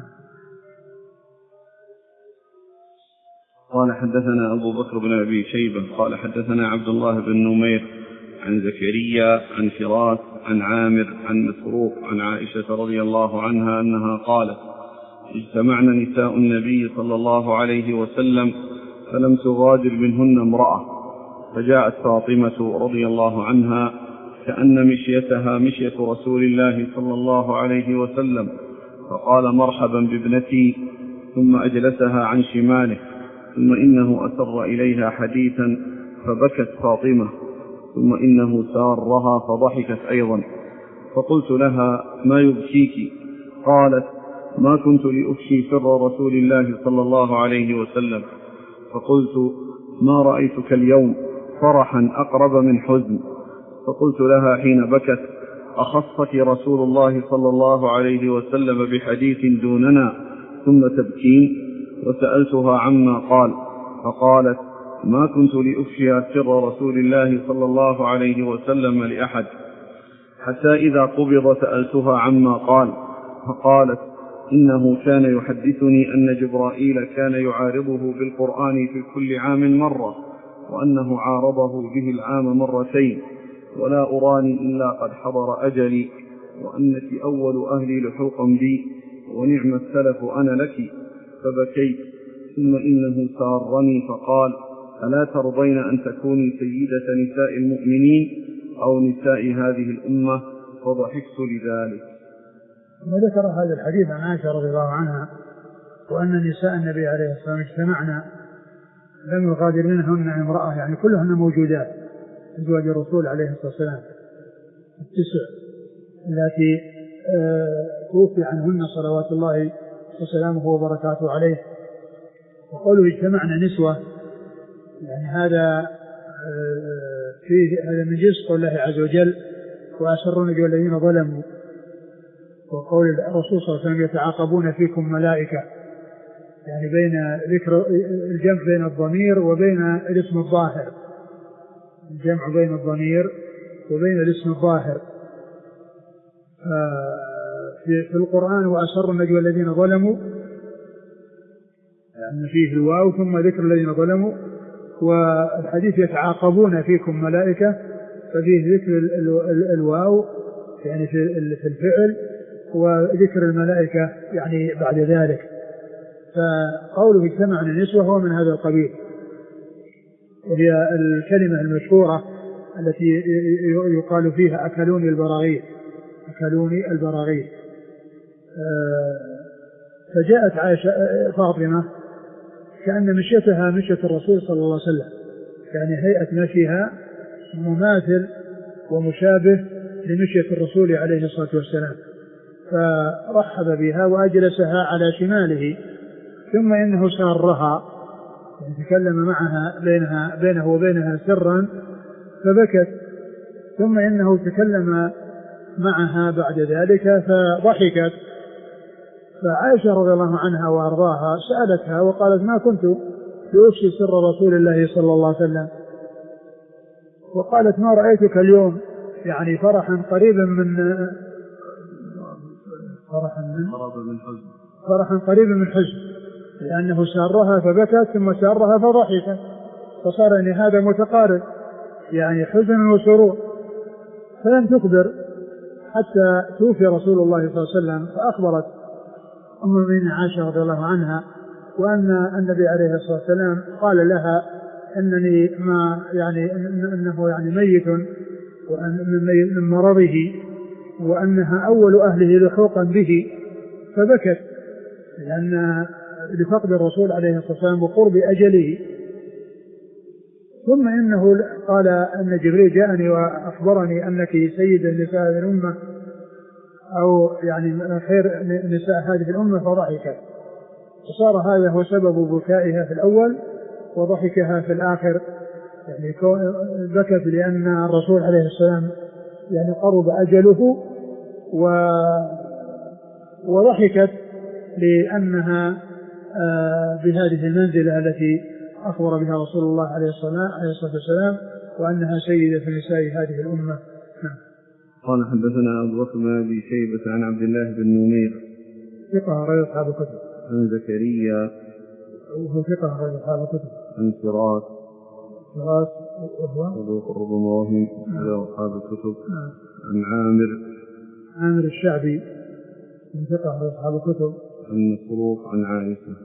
قال حدثنا أبو بكر بن أبي شيبة قال حدثنا عبد الله بن نمير عن زكريا عن فراس عن عامر عن مسروق عن عائشة رضي الله عنها أنها قالت اجتمعنا نساء النبي صلى الله عليه وسلم فلم تغادر منهن امرأة، فجاءت فاطمة رضي الله عنها كأن مشيتها مشية رسول الله صلى الله عليه وسلم، فقال مرحبا بابنتي، ثم أجلسها عن شماله، ثم إنه أسر إليها حديثا فبكت فاطمة، ثم إنه سارها فضحكت أيضا، فقلت لها ما يبكيك؟ قالت ما كنت لأفشي سر رسول الله صلى الله عليه وسلم، فقلت ما رأيتك اليوم فرحا أقرب من حزن، فقلت لها حين بكت أخصك رسول الله صلى الله عليه وسلم بحديث دوننا ثم تبكين؟ وسألتها عما قال، فقالت ما كنت لأفشي سر رسول الله صلى الله عليه وسلم لأحد، حتى إذا قبض سألتها عما قال، فقالت إنه كان يحدثني أن جبرائيل كان يعارضه بالقرآن في كل عام مرة، وأنه عارضه به العام مرتين، ولا أراني إلا قد حضر أجلي، وأنك أول أهلي لحوقا بي، ونعم السلف أنا لك، فبكيت، ثم إنه سارني فقال ألا ترضين أن تكوني سيدة نساء المؤمنين أو نساء هذه الأمة؟ فضحكت لذلك. وذكر هذا الحديث عن عائشة رضي الله عنها وأن نساء النبي عليه الصلاة والسلام اجتمعنا لم يغادر منهن امرأة، يعني كلهن موجودات أزواج الرسول عليه الصلاة والسلام التسع التي توفي عنهن صلوات الله وسلامه وبركاته عليه. وقوله اجتمعنا نسوة، يعني هذا فيه هذا من جنس قول الله عز وجل وأسروا النجوى الذين ظلموا، وقول الرسول صلى الله عليه وسلم يتعاقبون فيكم ملائكة، يعني بين ذكر الجمع بين الضمير وبين الاسم الظاهر، الجمع بين الضمير وبين الاسم الظاهر. في القرآن وأسروا النجوى الذين ظلموا، يعني فيه الواو ثم ذكر الذين ظلموا، والحديث يتعاقبون فيكم ملائكة ففيه ذكر الواو يعني في الفعل وذكر الملائكة يعني بعد ذلك. فقوله اجتمعنا نسوة هو من هذا القبيل، وهي الكلمة المشهورة التي يقال فيها أكلوني البراغيث، أكلوني البراغيث. فجاءت عائشة فاطمة كأن مشيتها مشية الرسول صلى الله عليه وسلم، يعني هيئة مشيها مماثل ومشابه لمشية الرسول عليه الصلاة والسلام، فرحب بها وأجلسها على شماله، ثم إنه سارها، يعني تكلم معها بينها بينه وبينها سرا فبكت، ثم إنه تكلم معها بعد ذلك فضحكت. فعائشة رضي الله عنها وأرضاها سألتها وقالت ما كنت لأفشي سر رسول الله صلى الله عليه وسلم، وقالت ما رأيتك اليوم يعني فرحا قريبا من فرحا من فرحا قريبا من حزن، لأنه سارها فبكت ثم سارها فضحكت، فصار أن هذا متقارب، يعني حزن وسرور. فلم تكبر حتى توفي رسول الله صلى الله عليه وسلم، فأخبرت أم المؤمنين عائشة رضي الله عنها وأن النبي عليه الصلاة والسلام قال لها أنني ما يعني أنه يعني ميت من مرضه، وأنها أول أهله لحوقا به، فبكت لأن لفقد الرسول عليه الصلاة والسلام وقرب أجله. ثم إنه قال أن جبريل جاءني وأخبرني أنك سيد نساء هذه الأمة أو يعني خير نساء هذه الأمة، فضحكت، وصار هذا هو سبب بكائها في الأول وضحكها في الآخر، يعني بكت لأن الرسول عليه السلام يعني قرب أجله، وضحكت لأنها بهذه المنزلة التي أخبر بها رسول الله عليه الصلاة والسلام وأنها سيدة نساء هذه الأمة. قال حدثنا أبو بكر بن أبي شيبة عن عبد الله بن نمير ثقة أخرج أصحاب الكتب. عن زكريا وهو ثقة أخرج أصحاب الكتب. عن فراس فراس وهو صدوق ربما وهم أخرج أصحاب الكتب. عن عامر عامر الشعبي من ثقة أخرج أصحاب الكتب. عن مسروق عن عائشة.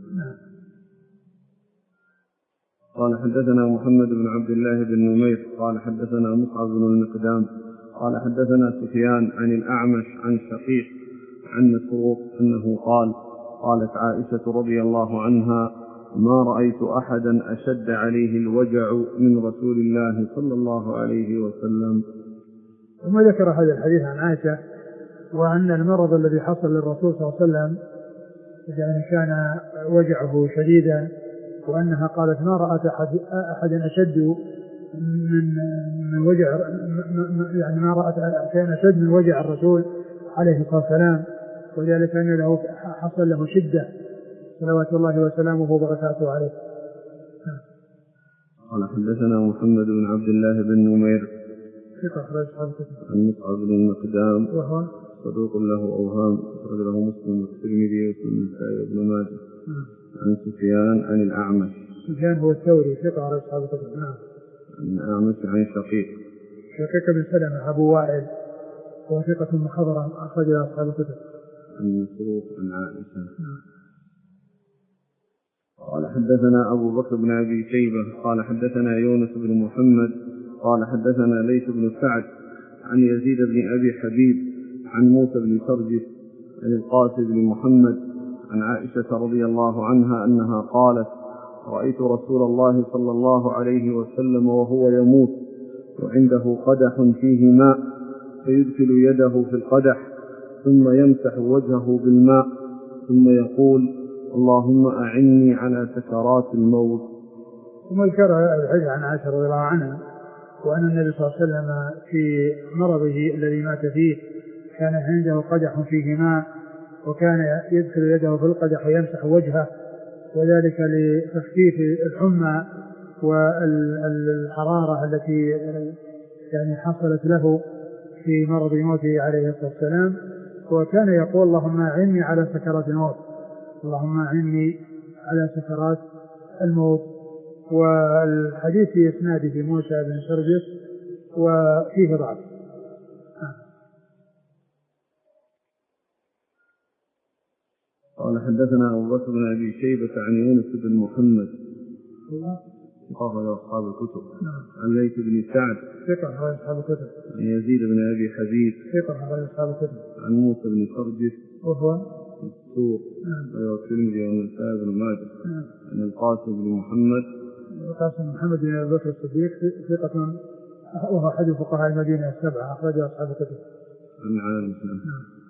قال حدثنا محمد بن عبد الله بن نمير قال حدثنا مصعب بن المقدام قال حدثنا سفيان عن الأعمش عن شقيق عن مسروق أنه قال قالت عائشة رضي الله عنها ما رأيت أحدا أشد عليه الوجع من رسول الله صلى الله عليه وسلم. ثم ذكر هذا الحديث عن عائشة وأن المرض الذي حصل للرسول صلى الله عليه وسلم يعني كان وجعه شديدا وأنها قالت ما رأت أحد أحدا أشد من من وجع يعني ما رأت شيئا أشد من وجع الرسول عليه الصلاة والسلام وذلك أن له حصل له شدة صلوات الله وسلامه وبركاته عليه. قال حدثنا محمد بن عبد الله بن نمير ثقة أخرج أصحاب الكتب. عن مصعب بن المقدام وهو صدوق له أوهام أخرج له مسلم والترمذي والنسائي وابن ماجه. عن سفيان عن الأعمش. سفيان هو الثوري ثقة أخرج أصحاب الكتب. نعم. عن الأعمش عن شقيق شقيق بن سلمة أبو وائل وهو ثقة مخضرم أخرج أصحاب الكتب. عن مسروق عن عائشة. قال حدثنا أبو بكر بن أبي شيبة قال حدثنا يونس بن محمد قال حدثنا ليث بن سعد عن يزيد بن أبي حبيب عن موسى بن سرجس عن القاسم بن محمد عن عائشة رضي الله عنها أنها قالت رأيت رسول الله صلى الله عليه وسلم وهو يموت وعنده قدح فيه ماء فيدخل يده في القدح ثم يمسح وجهه بالماء ثم يقول اللهم أعني على سكرات الموت. ثم ذكر الحديث عن عائشة رضي الله عنها وأن النبي صلى الله عليه وسلم في مرضه الذي مات فيه كان عنده قدح فيه ماء وكان يدخل يده في القدح ويمسح وجهه وذلك لتخفيف الحمى والحرارة التي يعني حصلت له في مرض موته عليه الصلاة والسلام وكان يقول اللهم أعني على سكرات الموت اللهم أعني على سكرات الموت. والحديث في إسناده موسى بن سرجس وفيه ضعف. قال حدثنا أبو بكر بن أبي شيبة عن يونس بن محمد ثقة أصحاب الكتب. عن ليث بن سعد ثقة أصحاب الكتب. عن يزيد بن أبي حبيب ثقة أصحاب الكتب. عن موسى بن سرجس وهو السور والترمذي والنسائي بن ماجه. عن القاسم بن محمد القاسم بن محمد بن أبي بكر الصديق ثقة وهو أحد فقهاء المدينة السبعة أخرج أصحاب الكتب. عن عائشة.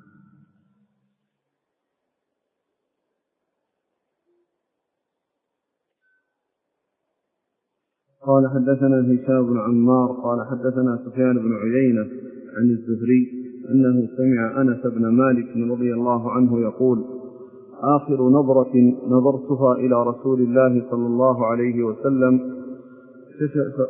قال حدثنا هشام بن عمار قال حدثنا سفيان بن عيينة عن الزهري أنه سمع أنس بن مالك رضي الله عنه يقول آخر نظرة نظرتها إلى رسول الله صلى الله عليه وسلم كشف,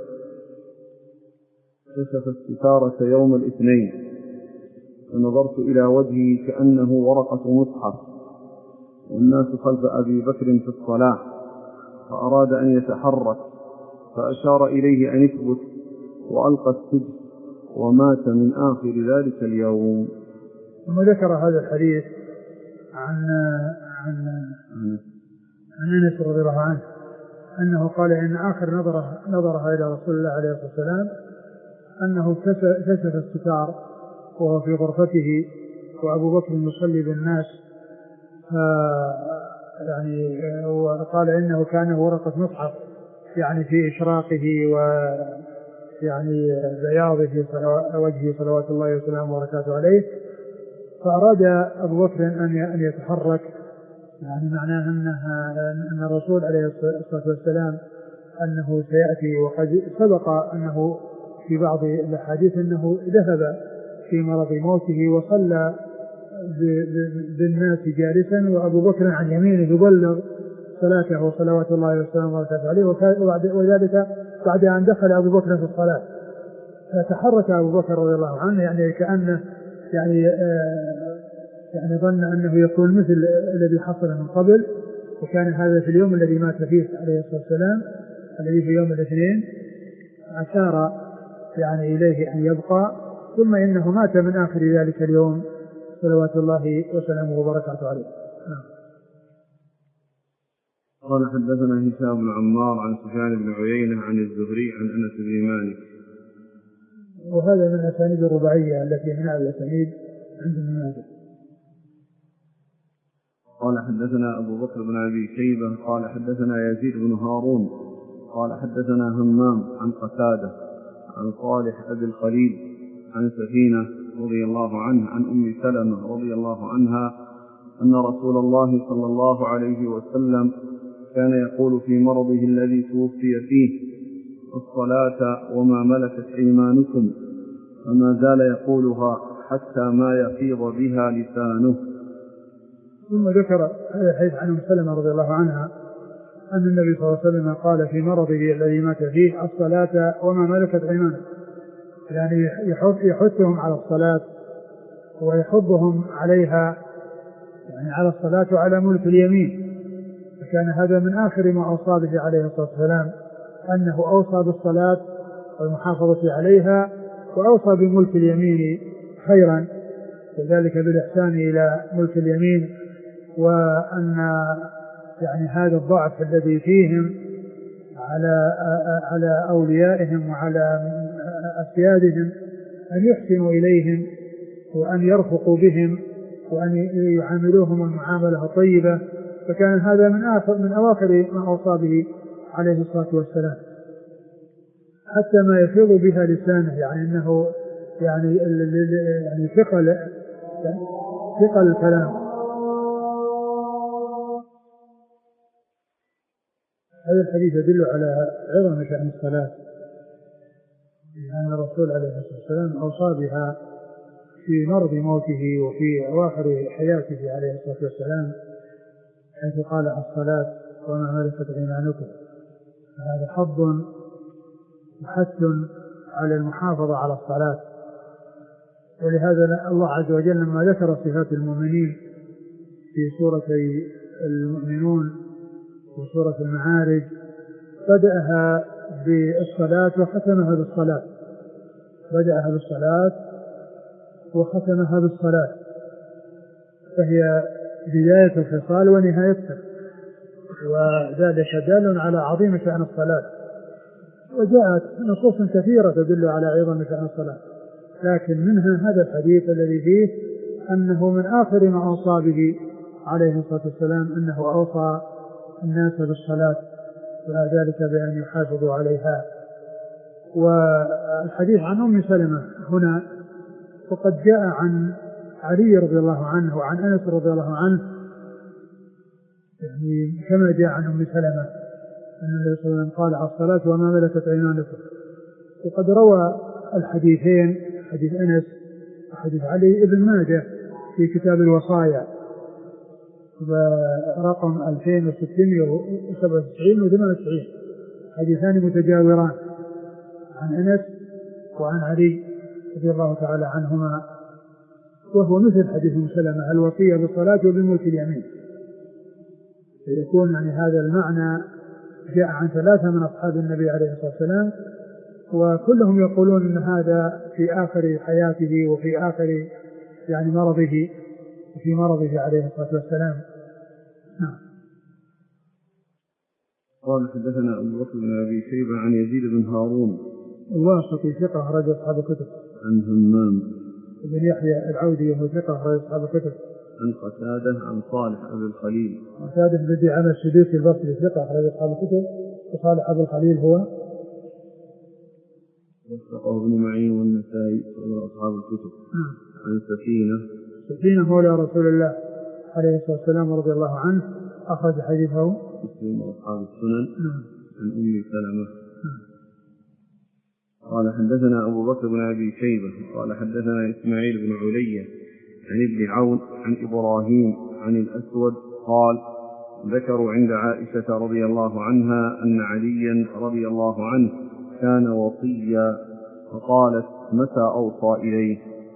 كشف الستارة يوم الاثنين فنظرت إلى وجهه كأنه ورقة مصحف والناس خلف أبي بكر في الصلاة فأراد أن يتحرك فأشار إليه أن يثبت وألقى السجن ومات من آخر ذلك اليوم. ثم ذكر هذا الحديث عن عن عن أنس رضي الله عنه أنه قال إن آخر نظرة نظرها إلى رسول الله عليه الصلاة والسلام أنه كشف الستار وهو في غرفته وأبو بكر يصلي بالناس يعني وقال إنه كان ورقة مصحف يعني في إشراقه ويعني بياضه في وجهه صلوات الله وسلامه وبركاته عليه فأراد أبو بكر أن يتحرك يعني معناه أنها أن الرسول عليه الصلاة والسلام أنه سيأتي وقد سبق أنه في بعض الأحاديث أنه ذهب في مرض موته وصلى بالناس جالسا وأبو بكر عن يمينه يبلغ صلاته صلوات الله وسلامه وبركاته عليه، وذلك بعد أن دخل أبو بكر في الصلاة، فتحرك أبو بكر رضي الله عنه يعني كأنه يعني آه يعني ظن أنه يكون مثل الذي حصل من قبل، وكان هذا في اليوم الذي مات فيه عليه الصلاة والسلام الذي في يوم الاثنين، أشار يعني إليه أن يبقى، ثم إنه مات من آخر ذلك اليوم صلوات الله وسلامه وبركاته عليه. قال حدثنا هشام بن عمار عن سفيان بن عيينة عن الزهري عن أنس بن مالك. وهذا من الأسانيد الرباعية التي من الأسانيد عند ابن ماجه. قال حدثنا أبو بكر بن أبي شيبة قال حدثنا يزيد بن هارون قال حدثنا همام عن قتادة عن صالح أبي الخليل عن سفينة رضي الله عنه عن أم سلمة رضي الله عنها أن رسول الله صلى الله عليه وسلم كان يقول في مرضه الذي توفي فيه: الصلاة وما ملكت أيمانكم، وما زال يقولها حتى ما يفيض بها لسانه. ثم ذكر هذا الحديث عن أم سلمة رضي الله عنها أن النبي صلى الله عليه وسلم قال في مرضه الذي مات فيه: الصلاة وما ملكت أيمانكم، يعني يحثهم على الصلاة ويحضهم عليها، يعني على الصلاة وعلى ملك اليمين. فكان هذا من آخر ما أوصى به عليه الصلاة والسلام، أنه أوصى بالصلاة والمحافظة عليها، وأوصى بملك اليمين خيرا، وذلك بالإحسان إلى ملك اليمين، وأن يعني هذا الضعف الذي فيهم على على أوليائهم وعلى أسيادهم أن يحسنوا إليهم وأن يرفقوا بهم وأن يعاملوهم المعاملة الطيبة. فكان هذا من آخر من أواخر ما أوصى به عليه الصلاة والسلام، حتى ما يفيض بها لسانه، يعني أنه يعني يعني ثقل ثقل الكلام. هذا الحديث يدل على عظم شأن الصلاة، لأن الرسول عليه الصلاة والسلام أوصى بها في مرض موته وفي أواخر حياته عليه الصلاة والسلام، حيث قال: الصلاة وما ملكت أيمانكم. هذا حظ وحث على المحافظة على الصلاة. ولهذا الله عز وجل لما ذكر صفات المؤمنين في سورتي المؤمنون وسورة المعارج بدأها بالصلاة وختمها بالصلاة، بدأها بالصلاة وختمها بالصلاة، فهي بداية الخصال ونهايتها، وذلك دال على عظيم شأن الصلاة. وجاءت نصوص كثيرة تدل على عظم شأن الصلاة، لكن منها هذا الحديث الذي فيه أنه من آخر ما أوصى به عليه الصلاة والسلام أنه أوصى الناس بالصلاة، وذلك بأن يحافظوا عليها. والحديث عن أم سلمة هنا وقد جاء عن علي رضي الله عنه وعن أنس رضي الله عنه، يعني كما جاء عن أم سلمة أن النبي صلى الله عليه وسلم قال: الصلاة وما ملكت أيمانكم. وقد روى الحديثين، حديث أنس وحديث علي، ابن ماجه في كتاب الوصايا برقم ألفين وستمائة وسبعة وتسعين وثمانية وتسعين، حديثان متجاوران عن أنس وعن علي رضي الله تعالى عنهما، وهو مثل حديث أم سلمة: الوصية بالصلاة وبملك اليمين. فيكون يعني هذا المعنى جاء عن ثلاثة من أصحاب النبي عليه الصلاة والسلام، وكلهم يقولون أن هذا في آخر حياته وفي آخر يعني مرضه وفي مرضه عليه الصلاة والسلام. نعم. قال حدثنا أبو بكر بن أبي شيبة عن يزيد بن هارون الواسطي ثقة أخرج أصحاب الكتب. عن همام بن يحيى العودي وهو ثقة أخرج أصحاب الكتب. عن قتادة عن صالح أبي الخليل قتادة بن دعامة السدوسي البصري ثقة أخرج أصحاب الكتب. وصالح أبي الخليل هو وثقه ابن معين والنسائي وأصحاب الكتب. عن سفينة سفينة مولى رسول الله عليه الصلاة والسلام رضي الله عنه أخرج حديثه مسلم وأصحاب السنن. عن أم سلمة. قال حدثنا أبو بكر بن أبي شيبة قال حدثنا إسماعيل بن علية عن ابن عون عن إبراهيم عن الأسود قال: ذكروا عند عائشة رضي الله عنها أن عليا رضي الله عنه كان وصيا، فقالت: متى أوصى إليه؟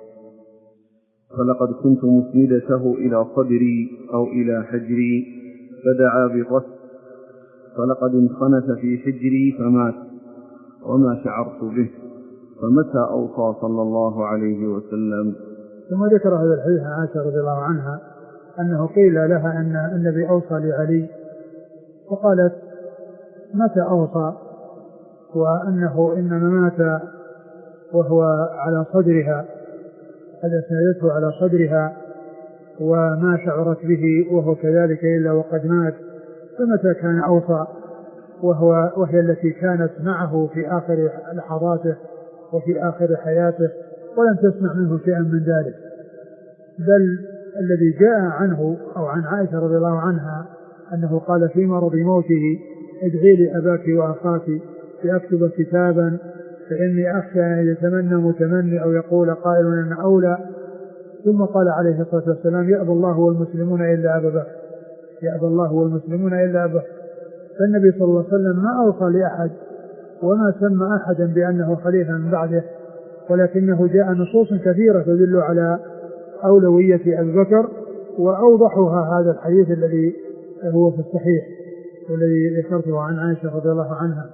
فلقد كنت مسندته إلى صدري أو إلى حجري فدعا بالرسل، فلقد انخنث في حجري فمات وما شعرت به، فمتى أوصى صلى الله عليه وسلم؟ ثم ذكر هذا الحديث عن عائشة رضي الله عنها أنه قيل لها أن النبي أوصى لعلي، فقالت: متى أوصى؟ وأنه إنما مات وهو على صدرها، قد أسندته على صدرها وما شعرت به وهو كذلك إلا وقد مات، فمتى كان أوصى وهو وهي التي كانت معه في آخر لحظاته وفي آخر حياته ولم تسمع منه شيئا من ذلك. بل الذي جاء عنه أو عن عائشة رضي الله عنها أنه قال في مرض موته: ادعي لي أباك وأخاك لأكتب كتابا فإني أخشى أن يتمنى متمني أو يقول قائل أنا أولى. ثم قال عليه الصلاة والسلام: يأبى الله والمسلمون إلا أبا بكر، يأبى الله والمسلمون إلا أبا بكر. فالنبي صلى الله عليه وسلم ما أوصى لأحد وما سمى أحدا بأنه خليفة من بعده، ولكنه جاء نصوص كثيرة تدل على أولوية أبي بكر، وأوضحها هذا الحديث الذي هو في الصحيح والذي ذكرته عن عائشة رضي الله عنها.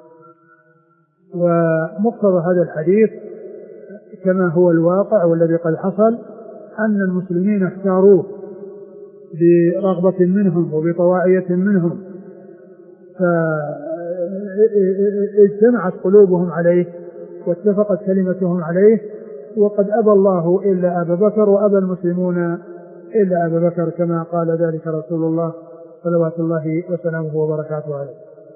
ومقتضى هذا الحديث كما هو الواقع والذي قد حصل أن المسلمين اختاروه برغبة منهم وبطواعية منهم، فاجتمعت قلوبهم عليه واتفقت كلمتهم عليه، وقد أبى الله إلا أبا بكر وأبى المسلمون إلا أبا بكر، كما قال ذلك رسول الله صلوات الله وسلامه وبركاته عليه.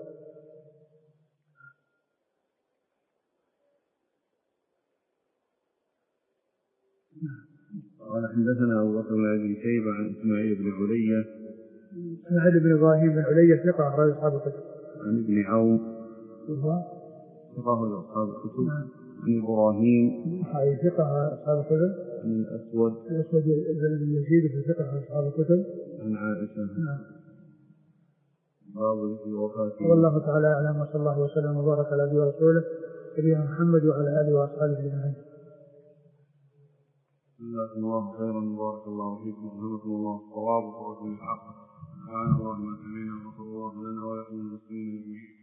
قال: حدثنا أبو بكر بن أبي شيبة عن إسماعيل بن علية إسماعيل بن إبراهيم بن علية ثقة أخرج أصحاب الكتب. عن ابن عون ثقة أخرج أصحاب الكتب. عن إبراهيم ثقة أصحاب الكتب. عن الأسود الأسود بن يزيد في ثقة أصحاب الكتب. عن عائشة. نعم. باب ذكر وفاته. والله تعالى أعلم، وصلى الله وسلم وبارك على نبينا ورسوله نبينا محمد وعلى آله وأصحابه أجمعين. جزاكم الله خيرا وبارك الله فيكم وجزاكم الله الصواب وفرج الحق. سبحان الله ما سمعنا وغفر الله لنا ولكم المسلمين.